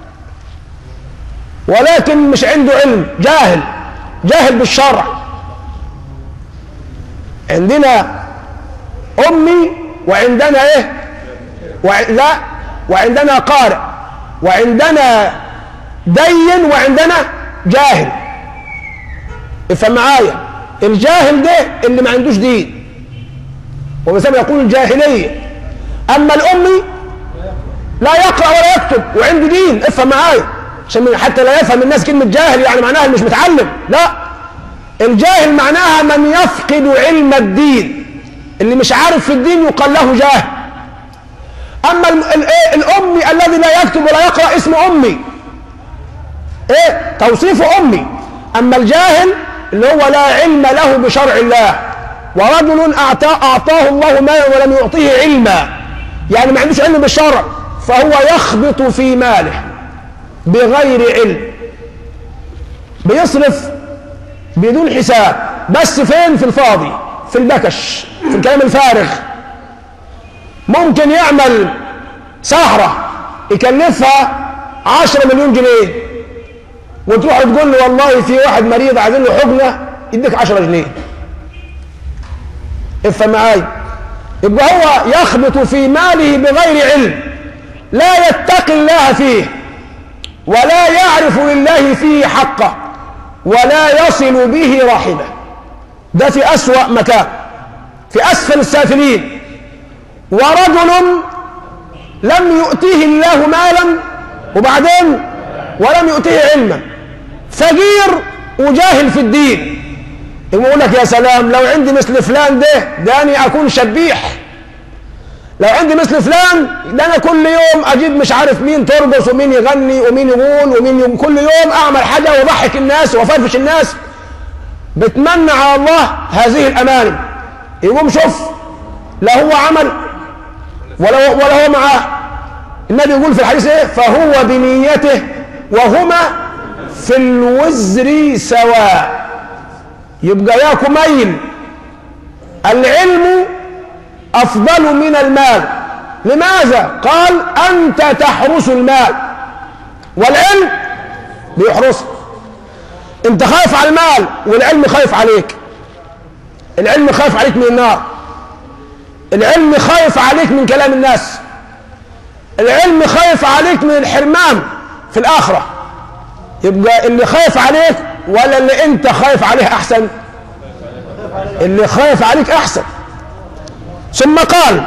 ولكن مش عنده علم، جاهل جاهل بالشرع. عندنا أمي وعندنا إيه؟ وع... لا وعندنا قارئ وعندنا دين وعندنا جاهل. افهم معايا. الجاهل ده اللي ما عندوش دين، وبسبب يقول الجاهلية. أما الأمي لا يقرأ ولا يكتب وعنده دين. افهم معايا عشان حتى لا يفهم الناس كلمة جاهل يعني معناها مش متعلم. لا، الجاهل معناها من يفقد علم الدين، اللي مش عارف في الدين يقال له جاهل. أما الأمي الذي لا يكتب ولا يقرأ اسمه أمي، ايه توصيفه أمي. أما الجاهل اللي هو لا علم له بشرع الله. ورجل أعطاه الله مالا ولم يعطيه علما، يعني ما عندوش علم بالشرع، فهو يخبط في ماله بغير علم، بيصرف بدون حساب، بس فين؟ في الفاضي، في البكش، في الكلام الفارغ. ممكن يعمل سهرة يكلفها عشرة مليون جنيه، وتروح تقول له والله في واحد مريض عايزين له حقنة، يديك عشرة جنيه. افهم معايا. يبقى هو يخبط في ماله بغير علم، لا يتقي الله فيه ولا يعرف لله فيه حقه ولا يصل به رحمه. ده في أسوأ مكان، في أسفل السافلين. ورجل لم يؤتيه الله مالا وبعدين ولم يؤتيه علما، فقير وجاهل في الدين. يقول لك يا سلام لو عندي مثل فلان ده داني أكون شبيح، لو عندي مثل فلان ده أنا كل يوم أجيب مش عارف مين ترقص ومين يغني ومين يقول ومين يقول، كل يوم أعمل حاجة وأضحك الناس وأفرفش الناس. بتمنى على الله هذه الأماني. يقوم شوف لا هو عمل ولا ولا هو معاه. النبي يقول في الحديث ايه؟ فهو بنيته وهما في الوزر سواء. يبقى يا كميل العلم أفضل من المال. لماذا؟ قال أنت تحرس المال والعلم بيحرسك. أنت خايف على المال والعلم خايف عليك. العلم خايف عليك من النار، العلم خايف عليك من كلام الناس، العلم خايف عليك من الحرمان في الآخرة. يبقى اللي خايف عليك ولا اللي انت خايف عليه احسن؟ اللي خايف عليك احسن. ثم قال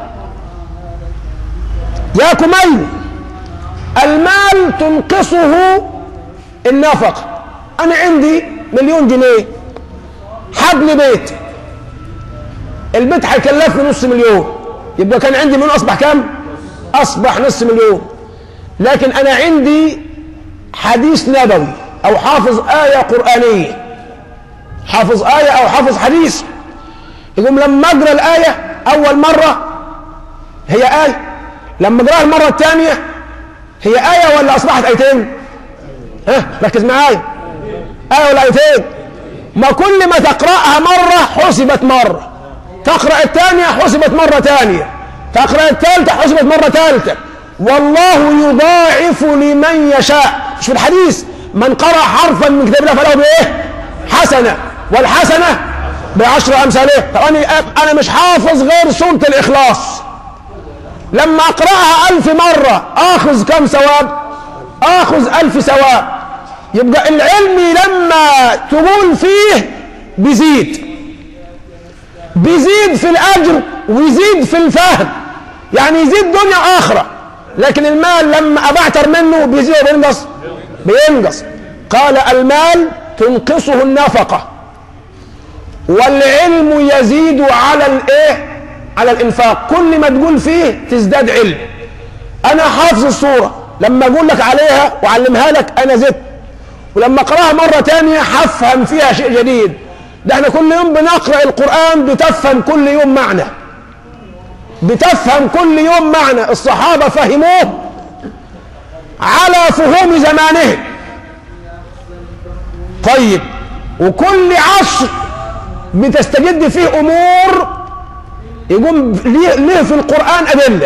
يا كميل المال تنقصه النفقة. انا عندي مليون جنيه، حبني بيت، البيت هيكلفني نص مليون، يبقى كان عندي مليون اصبح كام؟ اصبح نص مليون. لكن انا عندي حديث نبوي او حافظ آية قرآنية، حافظ آية او حافظ حديث، يقوم لما اقرا الآية اول مرة هي آية، لما اقراها المرة الثانية هي آية ولا اصبحت آيتين؟ ها ركز معايا، آية ولا آيتين؟ ما كل ما تقرأها مرة حسبت مرة، تقرأ الثانية حسبت مرة ثانية، تقرأ الثالثة حسبت مرة ثالثة. والله يضاعف لمن يشاء. مش في الحديث من قرأ حرفا من كتاب الله فله بايه؟ حسنة، والحسنة بعشر أمثالها. طب أنا أنا مش حافظ غير سورة الإخلاص، لما أقرأها ألف مرة آخذ كم ثواب؟ آخذ ألف ثواب. يبقى العلم لما تقول فيه بيزيد، بيزيد في الأجر ويزيد في الفهم، يعني يزيد دنيا آخرة. لكن المال لما أبعتر منه بيزيد وبينقص، بينقص. قال المال تنقصه النفقة، والعلم يزيد على الايه؟ على الانفاق. كل ما تقول فيه تزداد علم. انا حافظ الصورة، لما اقول لك عليها واعلمها لك انا زدت، ولما اقراها مرة تانية هفهم فيها شيء جديد. ده احنا كل يوم بنقرأ القرآن بتفهم كل يوم معنى، بتفهم كل يوم معنى. الصحابة فهموه على فهوم زمانهم. طيب، وكل عصر بتستجد فيه امور يقوم ليه في القرآن أدلة.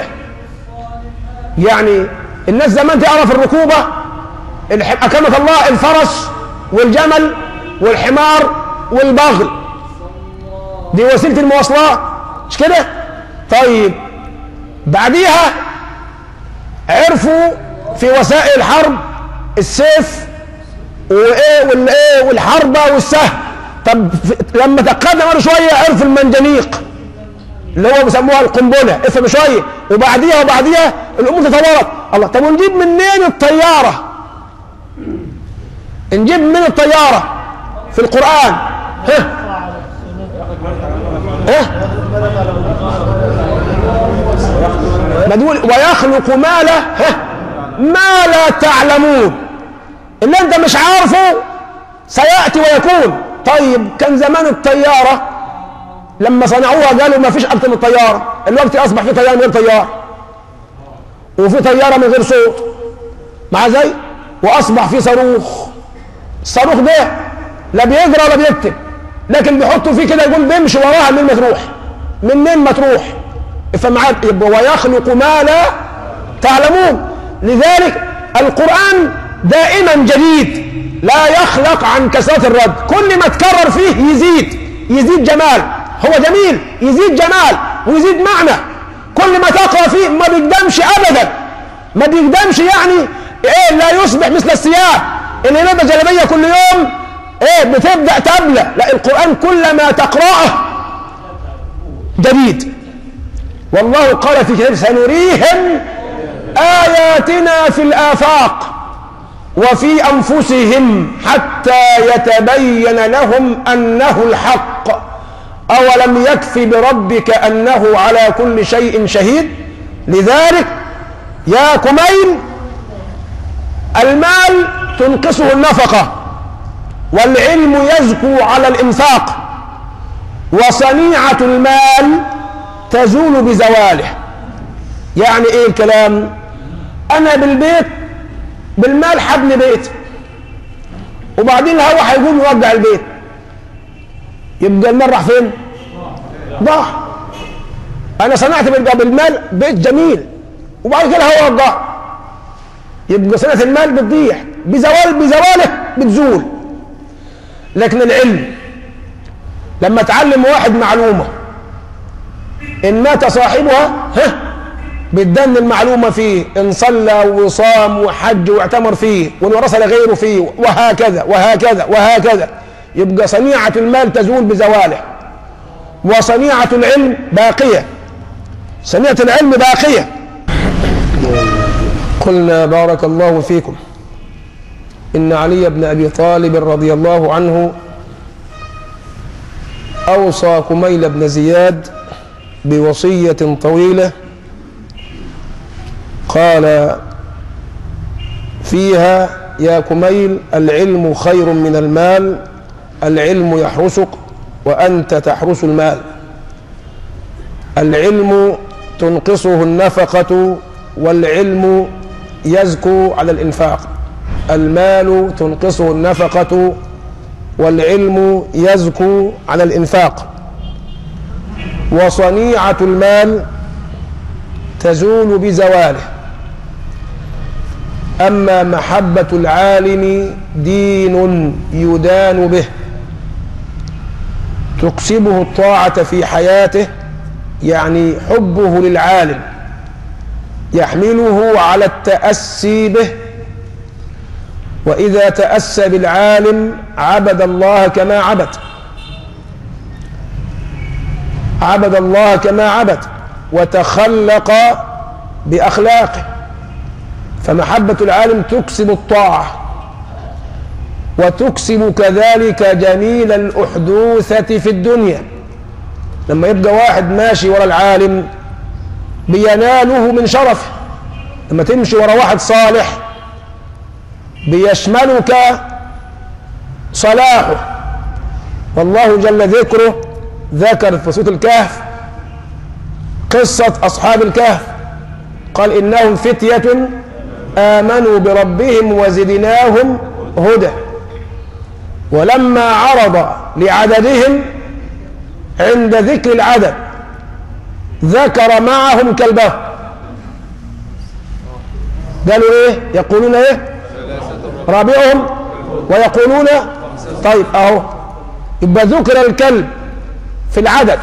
يعني الناس زمان تعرف الركوبة، أكرمك الله، الفرس والجمل والحمار والبغل، دي وسيلة المواصلات، مش كده؟ طيب بعديها عرفوا في وسائل الحرب السيف وايه والايه والحربة والسهم. طب لما تقدم شوية عرفوا المنجنيق اللي هو بيسموها القنبلة، افهم شوية، وبعديها وبعديها الامور تطورت. الله، طب ونجيب منين الطيارة؟ نجيب من الطيارة في القرآن؟ ها ها ما تقول ويخلق ما لا ها ما لا تعلمون، اللي انت مش عارفه سيأتي ويكون. طيب كان زمان الطيارة لما صنعوها قالوا ما فيش أكتر من الطيارة، الوقت أصبح في طيارة من غير طيارة، وفي طيارة من غير صوت مع زي، وأصبح في صاروخ. الصاروخ ده لا بيقرأ ولا بيكتب، لكن بيحطوا فيه كده يقول بيمشي وراها منين ما تروح، منين ما تروح. افهم معايا، يبقى ويخلق ما لا تعلمون. لذلك القرآن دائما جديد، لا يخلق عن كثرة الرد. كل ما تكرر فيه يزيد، يزيد جمال، هو جميل يزيد جمال ويزيد معنى. كل ما تقرأ فيه ما بيقدمش أبدا، ما بيقدمش، يعني ايه، لا يصبح مثل الثياب اللي لابس جلابية كل يوم ايه بتبدأ تبلى. لا، القرآن كلما تقرأه جديد. والله قال في كتابه سنريهم آياتنا في الآفاق وفي أنفسهم حتى يتبين لهم أنه الحق أولم يكف بربك أنه على كل شيء شهيد. لذلك يا كميل المال تنقصه النفقة، والعلم يزكو على الإنفاق، وصنيعة المال تزول بزواله. يعني ايه الكلام؟ انا بالبيت بالمال حبني بيت، وبعدين الهوا هيقوم يوقع البيت، يبقى المال راح فين؟ ضاع. انا صنعت بالمال بيت جميل، وبعد كده الهوا وقع، يبقى صنعة المال بتضيع بزوال بزواله بتزول. لكن العلم لما تعلم واحد معلومة إن مات صاحبها ها بتدن المعلومة فيه، إن صلى وصام وحج واعتمر فيه وإن ورث لغيره فيه، وهكذا وهكذا وهكذا. يبقى صنيعة المال تزول بزواله، وصنيعة العلم باقية، صنيعة العلم باقية. قلنا بارك الله فيكم إن علي بن أبي طالب رضي الله عنه أوصى كميل بن زياد بوصية طويلة قال فيها: يا كميل، العلم خير من المال، العلم يحرسك وأنت تحرس المال. العلم تنقصه النفقة والعلم يزكو على الإنفاق. المال تنقصه النفقة والعلم يزكو على الإنفاق. وصنيعة المال تزول بزواله. أما محبة العالم دين يدان به، تكسبه الطاعة في حياته، يعني حبه للعالم يحمله على التأسي به، وإذا تأسى بالعالم عبد الله كما عبد عبد الله كما عبد وتخلق بأخلاقه. فمحبة العالم تكسب الطاعة وتكسب كذلك جميل الأحدوثة في الدنيا. لما يبقى واحد ماشي ورا العالم بيناله من شرفه، لما تمشي ورا واحد صالح بيشملك صلاحه. والله جل ذكره ذكر في سورة الكهف قصة أصحاب الكهف، قال: إنهم فتية آمنوا بربهم وزدناهم هدى. ولما عرض لعددهم عند ذكر العدد ذكر معهم كلبهم. قالوا ايه؟ يقولون ايه؟ رابعهم ويقولون. طيب اهو يبقى ذكر الكلب في العدد.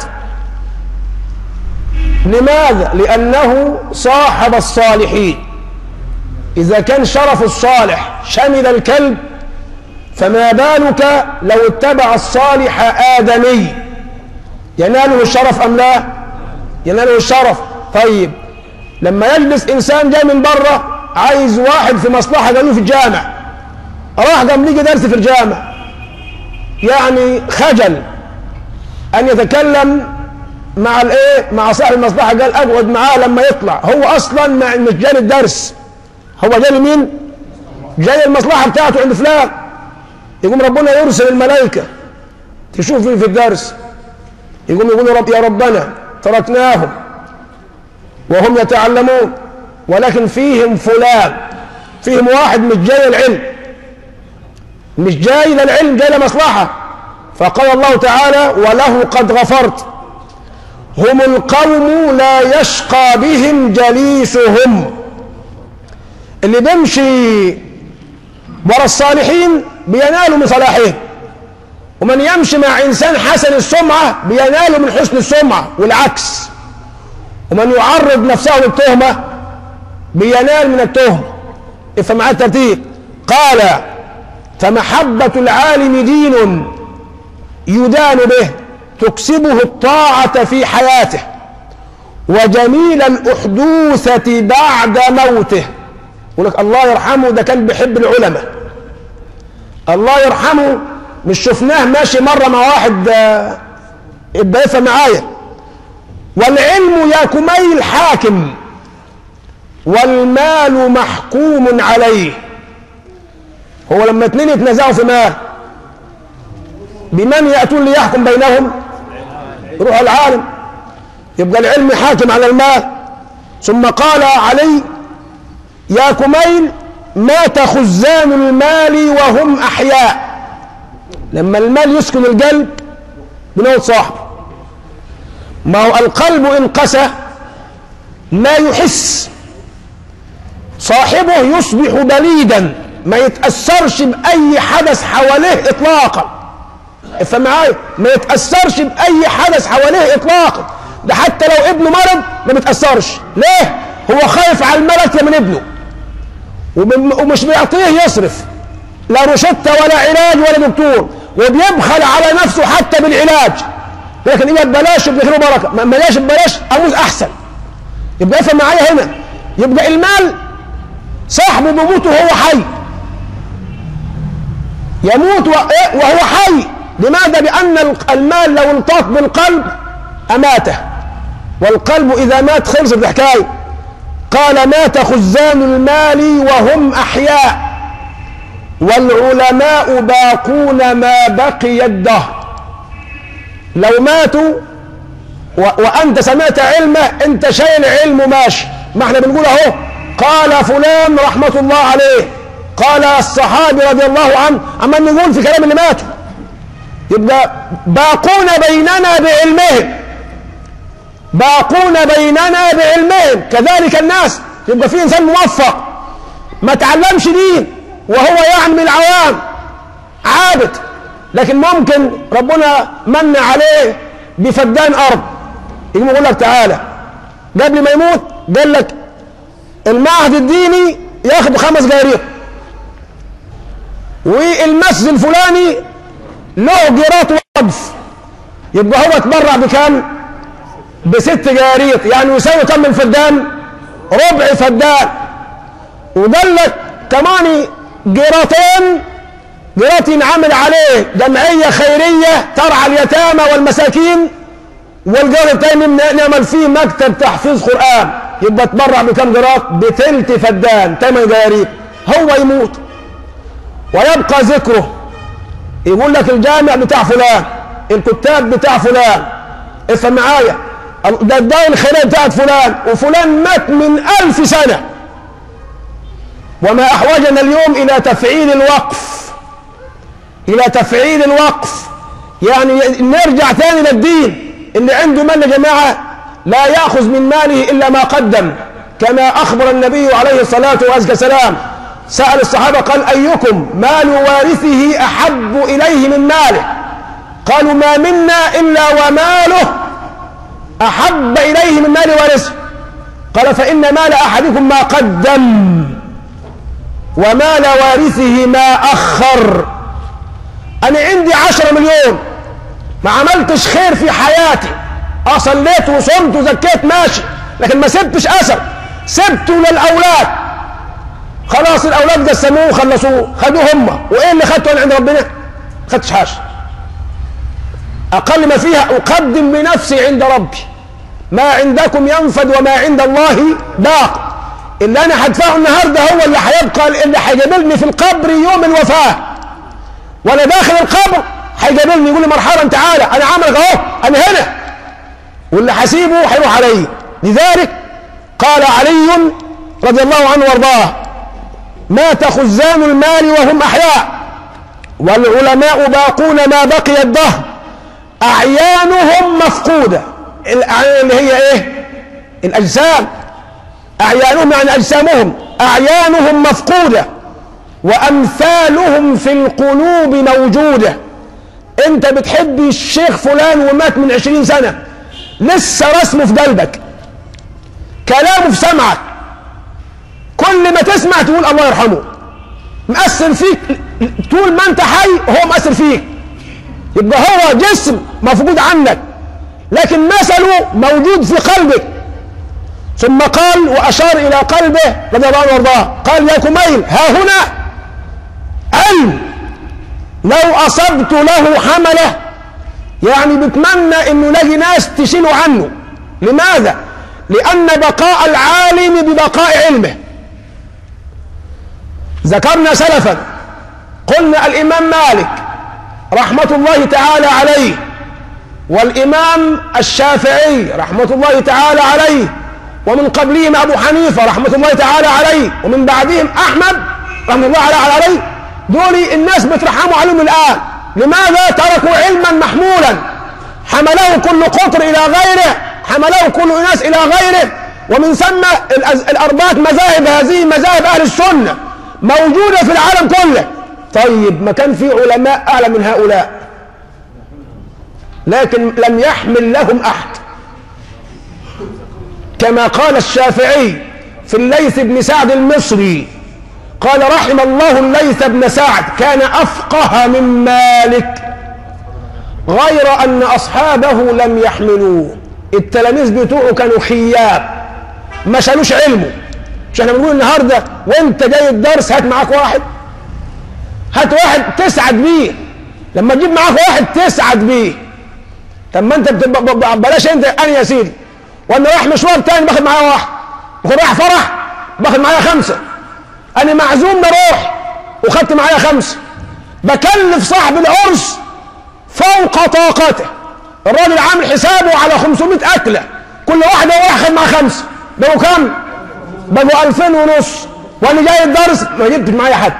لماذا؟ لأنه صاحب الصالحين. إذا كان شرف الصالح شمل الكلب، فما بالك لو اتبع الصالح آدمي، يناله الشرف أم لا؟ يناله الشرف. طيب لما يجلس إنسان جاي من بره عايز واحد في مصلحة قالوا في الجامع، راح قام ليجي درس في الجامع، يعني خجل أن يتكلم مع الايه مع صاحب المصلحة، قال أقعد معاه لما يطلع. هو أصلا مش جاي الدرس، هو جاي مين؟ جاي المصلحة بتاعته عند فلان. يقوم ربنا يرسل الملائكة تشوف فيه في الدرس، يقوم يقولوا: رب يا ربنا تركناهم وهم يتعلمون، ولكن فيهم فلان، فيهم واحد مش جاي العلم، مش جاي للعلم، جاي لمصلحة. فقال الله تعالى: وله قد غفرت. هم القوم لا يشقى بهم جليسهم. اللي بيمشي ورا الصالحين بينالوا من صلاحهم، ومن يمشي مع إنسان حسن السمعة بينالوا من حسن السمعة، والعكس. ومن يعرض نفسه للتهمة بينال من التهمة. افهم معاه الترتيب. قال: فمحبة العالم دين يدان به، تكسبه الطاعة في حياته، وجميل الأحدوثة بعد موته. يقول لك الله يرحمه ده كان بيحب العلماء، الله يرحمه مش شفناه ماشي مرة مع واحد ابقى يفهم معايا. والعلم يا كميل حاكم، والمال محكوم عليه. هو لما اتنين يتنازعوا في مال بمن يأتون ليحكم بينهم؟ يروح العالم. يبقى العلم حاكم على المال. ثم قال علي: يا كميل، مات خزان المال وهم أحياء. لما المال يسكن القلب بنوت صاحبه. ما هو القلب إن قسى لا يحس، صاحبه يصبح بليدا، ما يتأثرش بأي حدث حواليه إطلاقا. افهم معايا، ما يتأثرش بأي حدث حواليه إطلاقا. ده حتى لو ابنه مرض ما بيتأثرش. ليه؟ هو خايف على الملك من ابنه ومش بيعطيه يصرف لا روشته ولا علاج ولا دكتور، وبيبخل على نفسه حتى بالعلاج، لكن يبقى ببلاش يبقى خير بركه، ما بلاش ببلاش اموت احسن. يبقى افهم معايا هنا، يبقى المال صاحبه بيموت وهو حي، يموت وهو حي. لماذا؟ لأن المال لو التقط بالقلب أماته، والقلب إذا مات خلصت الحكاية. قال مات خزان المال وهم أحياء والعلماء باقون ما بقي الدهر. لو ماتوا وأنت سمعت علمه، أنت شايل علمه ماشي، ما احنا بنقول أهو قال فلان رحمة الله عليه، قال الصحابي رضي الله عنه، أما نقول في كلام اللي ماتوا. يبقى باقون بيننا بعلمهم، باقون بيننا بعلمهم. كذلك الناس، يبقى في إنسان موفق ما تعلمش دين وهو يعني من العوام عابد، لكن ممكن ربنا من عليه بفدان أرض، يقوم يقول لك تعالى قبل ما يموت قال لك المعهد الديني ياخد خمس جاريط، والمسجد الفلاني له جيرات وقف، يبقى هو اتبرع بكام؟ بست جاريط، يعني يساوي كم الفدان؟ ربع فدان. وقال لك كمان جيراتين، جيرات ينعمل عليه جمعيه خيريه ترعى اليتامى والمساكين، والجار الثاني نعمل فيه مكتب تحفيظ قران، يبقى اتبرع بكم جيرات؟ بثلث فدان، ثمان جاريط. هو يموت ويبقى ذكره، يقول لك الجامع بتاع فلان، الكتاب بتاع فلان، افهم معايا، ده الدار الخيريه بتاعت فلان، وفلان مات من ألف سنه. وما احوجنا اليوم الى تفعيل الوقف، الى تفعيل الوقف، يعني نرجع ثاني للدين. اللي عنده مال يا جماعه لا ياخذ من ماله الا ما قدم، كما اخبر النبي عليه الصلاه والسلام. سأل الصحابة قال أيكم مال وارثه أحب إليه من ماله؟ قالوا ما منا إلا وماله أحب إليه من مال وارثه. قال فإن مال أحدكم ما قدم ومال وارثه ما أخر. أنا عندي عشرة مليون ما عملتش خير في حياتي، أصليت وصمت وزكيت ماشي، لكن ما سبتش أثر، سبته للأولاد، خلاص الاولاد قسموه وخلصوه، خدوه هم، وايه اللي خدته عند ربنا؟ ما خدتش حاجه. اقل ما فيها اقدم بنفسي عند ربي، ما عندكم ينفد وما عند الله باق. اللي انا هدفعه النهارده هو اللي هيبقى، اللي هيقابلني في القبر يوم الوفاه، وانا داخل القبر هيقابلني يقول لي مرحبا تعالى انا عاملك اهو انا هنا، واللي هسيبه هيروح علي. لذلك قال علي رضي الله عنه وارضاه مات خزان المال وهم أحياء والعلماء باقون ما بقي الدهر، أعيانهم مفقودة. الأعيان اللي هي إيه؟ الأجسام، أعيانهم يعني أجسامهم، أعيانهم مفقودة وأمثالهم في القلوب موجودة. أنت بتحب الشيخ فلان ومات من عشرين سنة، لسه رسمه في قلبك، كلامه في سمعك، كل ما تسمع تقول الله يرحمه، مأثر فيك طول ما انت حي، هو مأثر فيك. يبقى هو جسم مفقود عنك، لكن مثله موجود في قلبك. ثم قال وأشار إلى قلبه رضي الله عنه وارضاه، قال يا كميل ها هنا علم لو أصبت له حمله، يعني بتمنى انه يلاقي ناس تشيله عنه. لماذا؟ لأن بقاء العالم ببقاء علمه. ذكرنا سلفا قلنا الإمام مالك رحمة الله تعالى عليه، والإمام الشافعي رحمة الله تعالى عليه، ومن قبلهم أبو حنيفة رحمة الله تعالى عليه، ومن بعدهم أحمد رحمة الله تعالى عليه. دول الناس بترحموا عليهم الآن. لماذا؟ تركوا علما محمولا حمله كل قطر إلى غيره، حمله كل أناس إلى غيره. ومن ثم الأربعة مذاهب، هذه مذاهب أهل السنة موجودة في العالم كله. طيب ما كان في علماء أعلى من هؤلاء، لكن لم يحمل لهم أحد. كما قال الشافعي في الليث بن سعد المصري قال رحم الله الليث بن سعد كان أفقه من مالك غير أن أصحابه لم يحملوه. التلاميذ بتوعه كانوا خياب ما شالوش علمه. مش احنا بنقول النهارده وانت جاي الدرس هات معاك واحد، هات واحد تسعد بيه. لما تجيب معاك واحد تسعد بيه. طب ما انت بلاش انت انا يا سيدي وانا رايح مشوار تاني باخد معايا واحد، باخد رايح فرح باخد معايا خمسه، انا معزوم نروح وخدت معايا خمسه، بكلف صاحب العرس فوق طاقته. الراجل عامل حسابه على خمسمائة اكله، كل واحده واحد مع خمسه بقوا كام؟ بقوا ألفين ونص. وانا جاي الدرس ما جبتش معايا حد،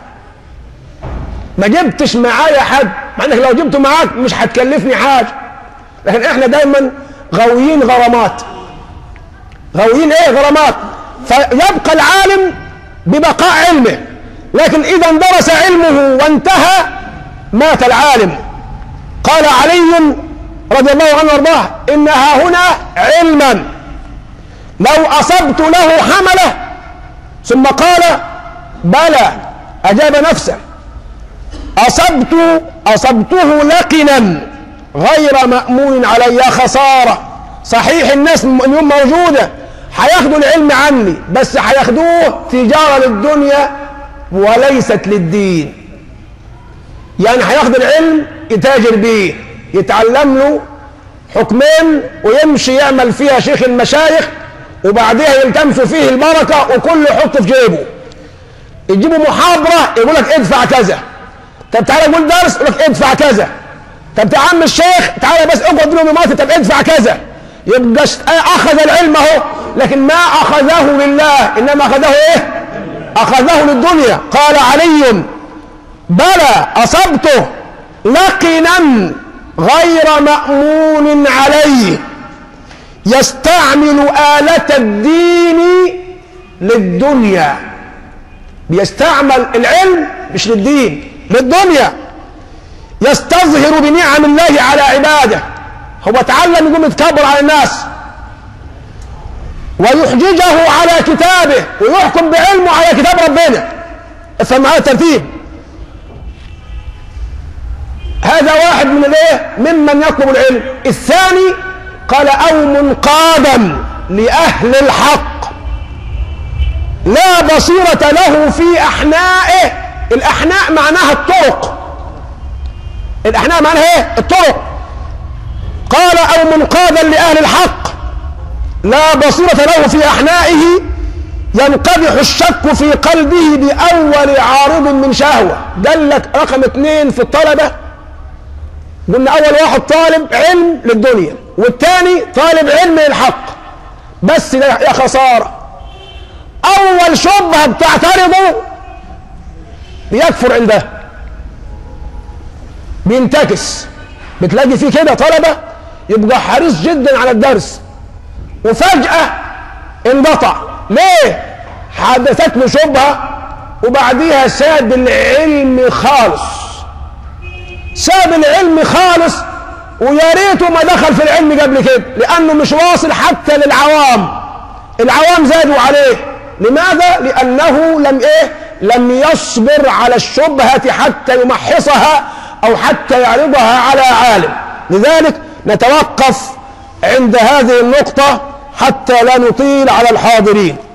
ما جبتش معايا حد، مع انك لو جبته معاك مش هتكلفني حاجه. لكن احنا دايما غاويين غرامات، غاويين ايه؟ غرامات. فيبقى العالم ببقاء علمه، لكن اذا اندرس علمه وانتهى مات العالم. قال علي رضي الله عنه وارضاه ان ها هنا علما لو اصبت له حمله، ثم قال بلى اجاب نفسه اصبت اصبته لقنا غير مأمون علي. خساره. صحيح الناس اليوم موجوده هياخدوا العلم عني، بس هياخدوه تجاره للدنيا وليست للدين. يعني هياخد العلم يتاجر بيه، يتعلم له حكمين ويمشي يعمل فيها شيخ المشايخ، وبعدها يلتمسوا فيه البركه وكله يحط في جيبه. يجيبوا محاضره يقول لك ادفع كذا، طب تعالى قول درس يقول لك ادفع كذا، طب يا عم الشيخ تعالى بس اقعد له بماتي طب ادفع كذا. يبقى اخذ العلم اهو، لكن ما اخذه لله، انما اخذه ايه؟ اخذه للدنيا. قال علي بلى اصبته لقنا غير مأمون عليه يستعمل آلة الدين للدنيا. بيستعمل العلم مش للدين، للدنيا. يستظهر بنعم الله على عباده. هو تعلم يقوم يتكبر على الناس ويحججه على كتابه ويحكم بعلمه على كتاب ربنا. افهم معايا الترتيب. هذا واحد من الايه؟ ممن يطلب العلم. الثاني قال او منقادا لاهل الحق لا بصيرة له في احنائه. الاحناء معناها الطرق، الاحناء معناها ايه؟ الطرق. قال او منقادا لاهل الحق لا بصيرة له في احنائه ينقدح الشك في قلبه باول عارض من شهوة. دلك رقم اثنين في الطلبة. قلنا اول واحد طالب علم للدنيا، والثاني طالب علم للحق. بس يا خسارة، اول شبهة بتعترضه بيكفر عندها، بينتكس. بتلاقي فيه كده طلبة يبقى حريص جدا على الدرس وفجأة انقطع. ليه؟ حدثت له شبهة وبعديها ساب العلم خالص، ساب العلم خالص. ويا ريته ما دخل في العلم قبل كده، لانه مش واصل حتى للعوام. العوام زادوا عليه. لماذا؟ لانه لم ايه؟ لم يصبر على الشبهة حتى يمحصها او حتى يعرضها على عالم. لذلك نتوقف عند هذه النقطة حتى لا نطيل على الحاضرين.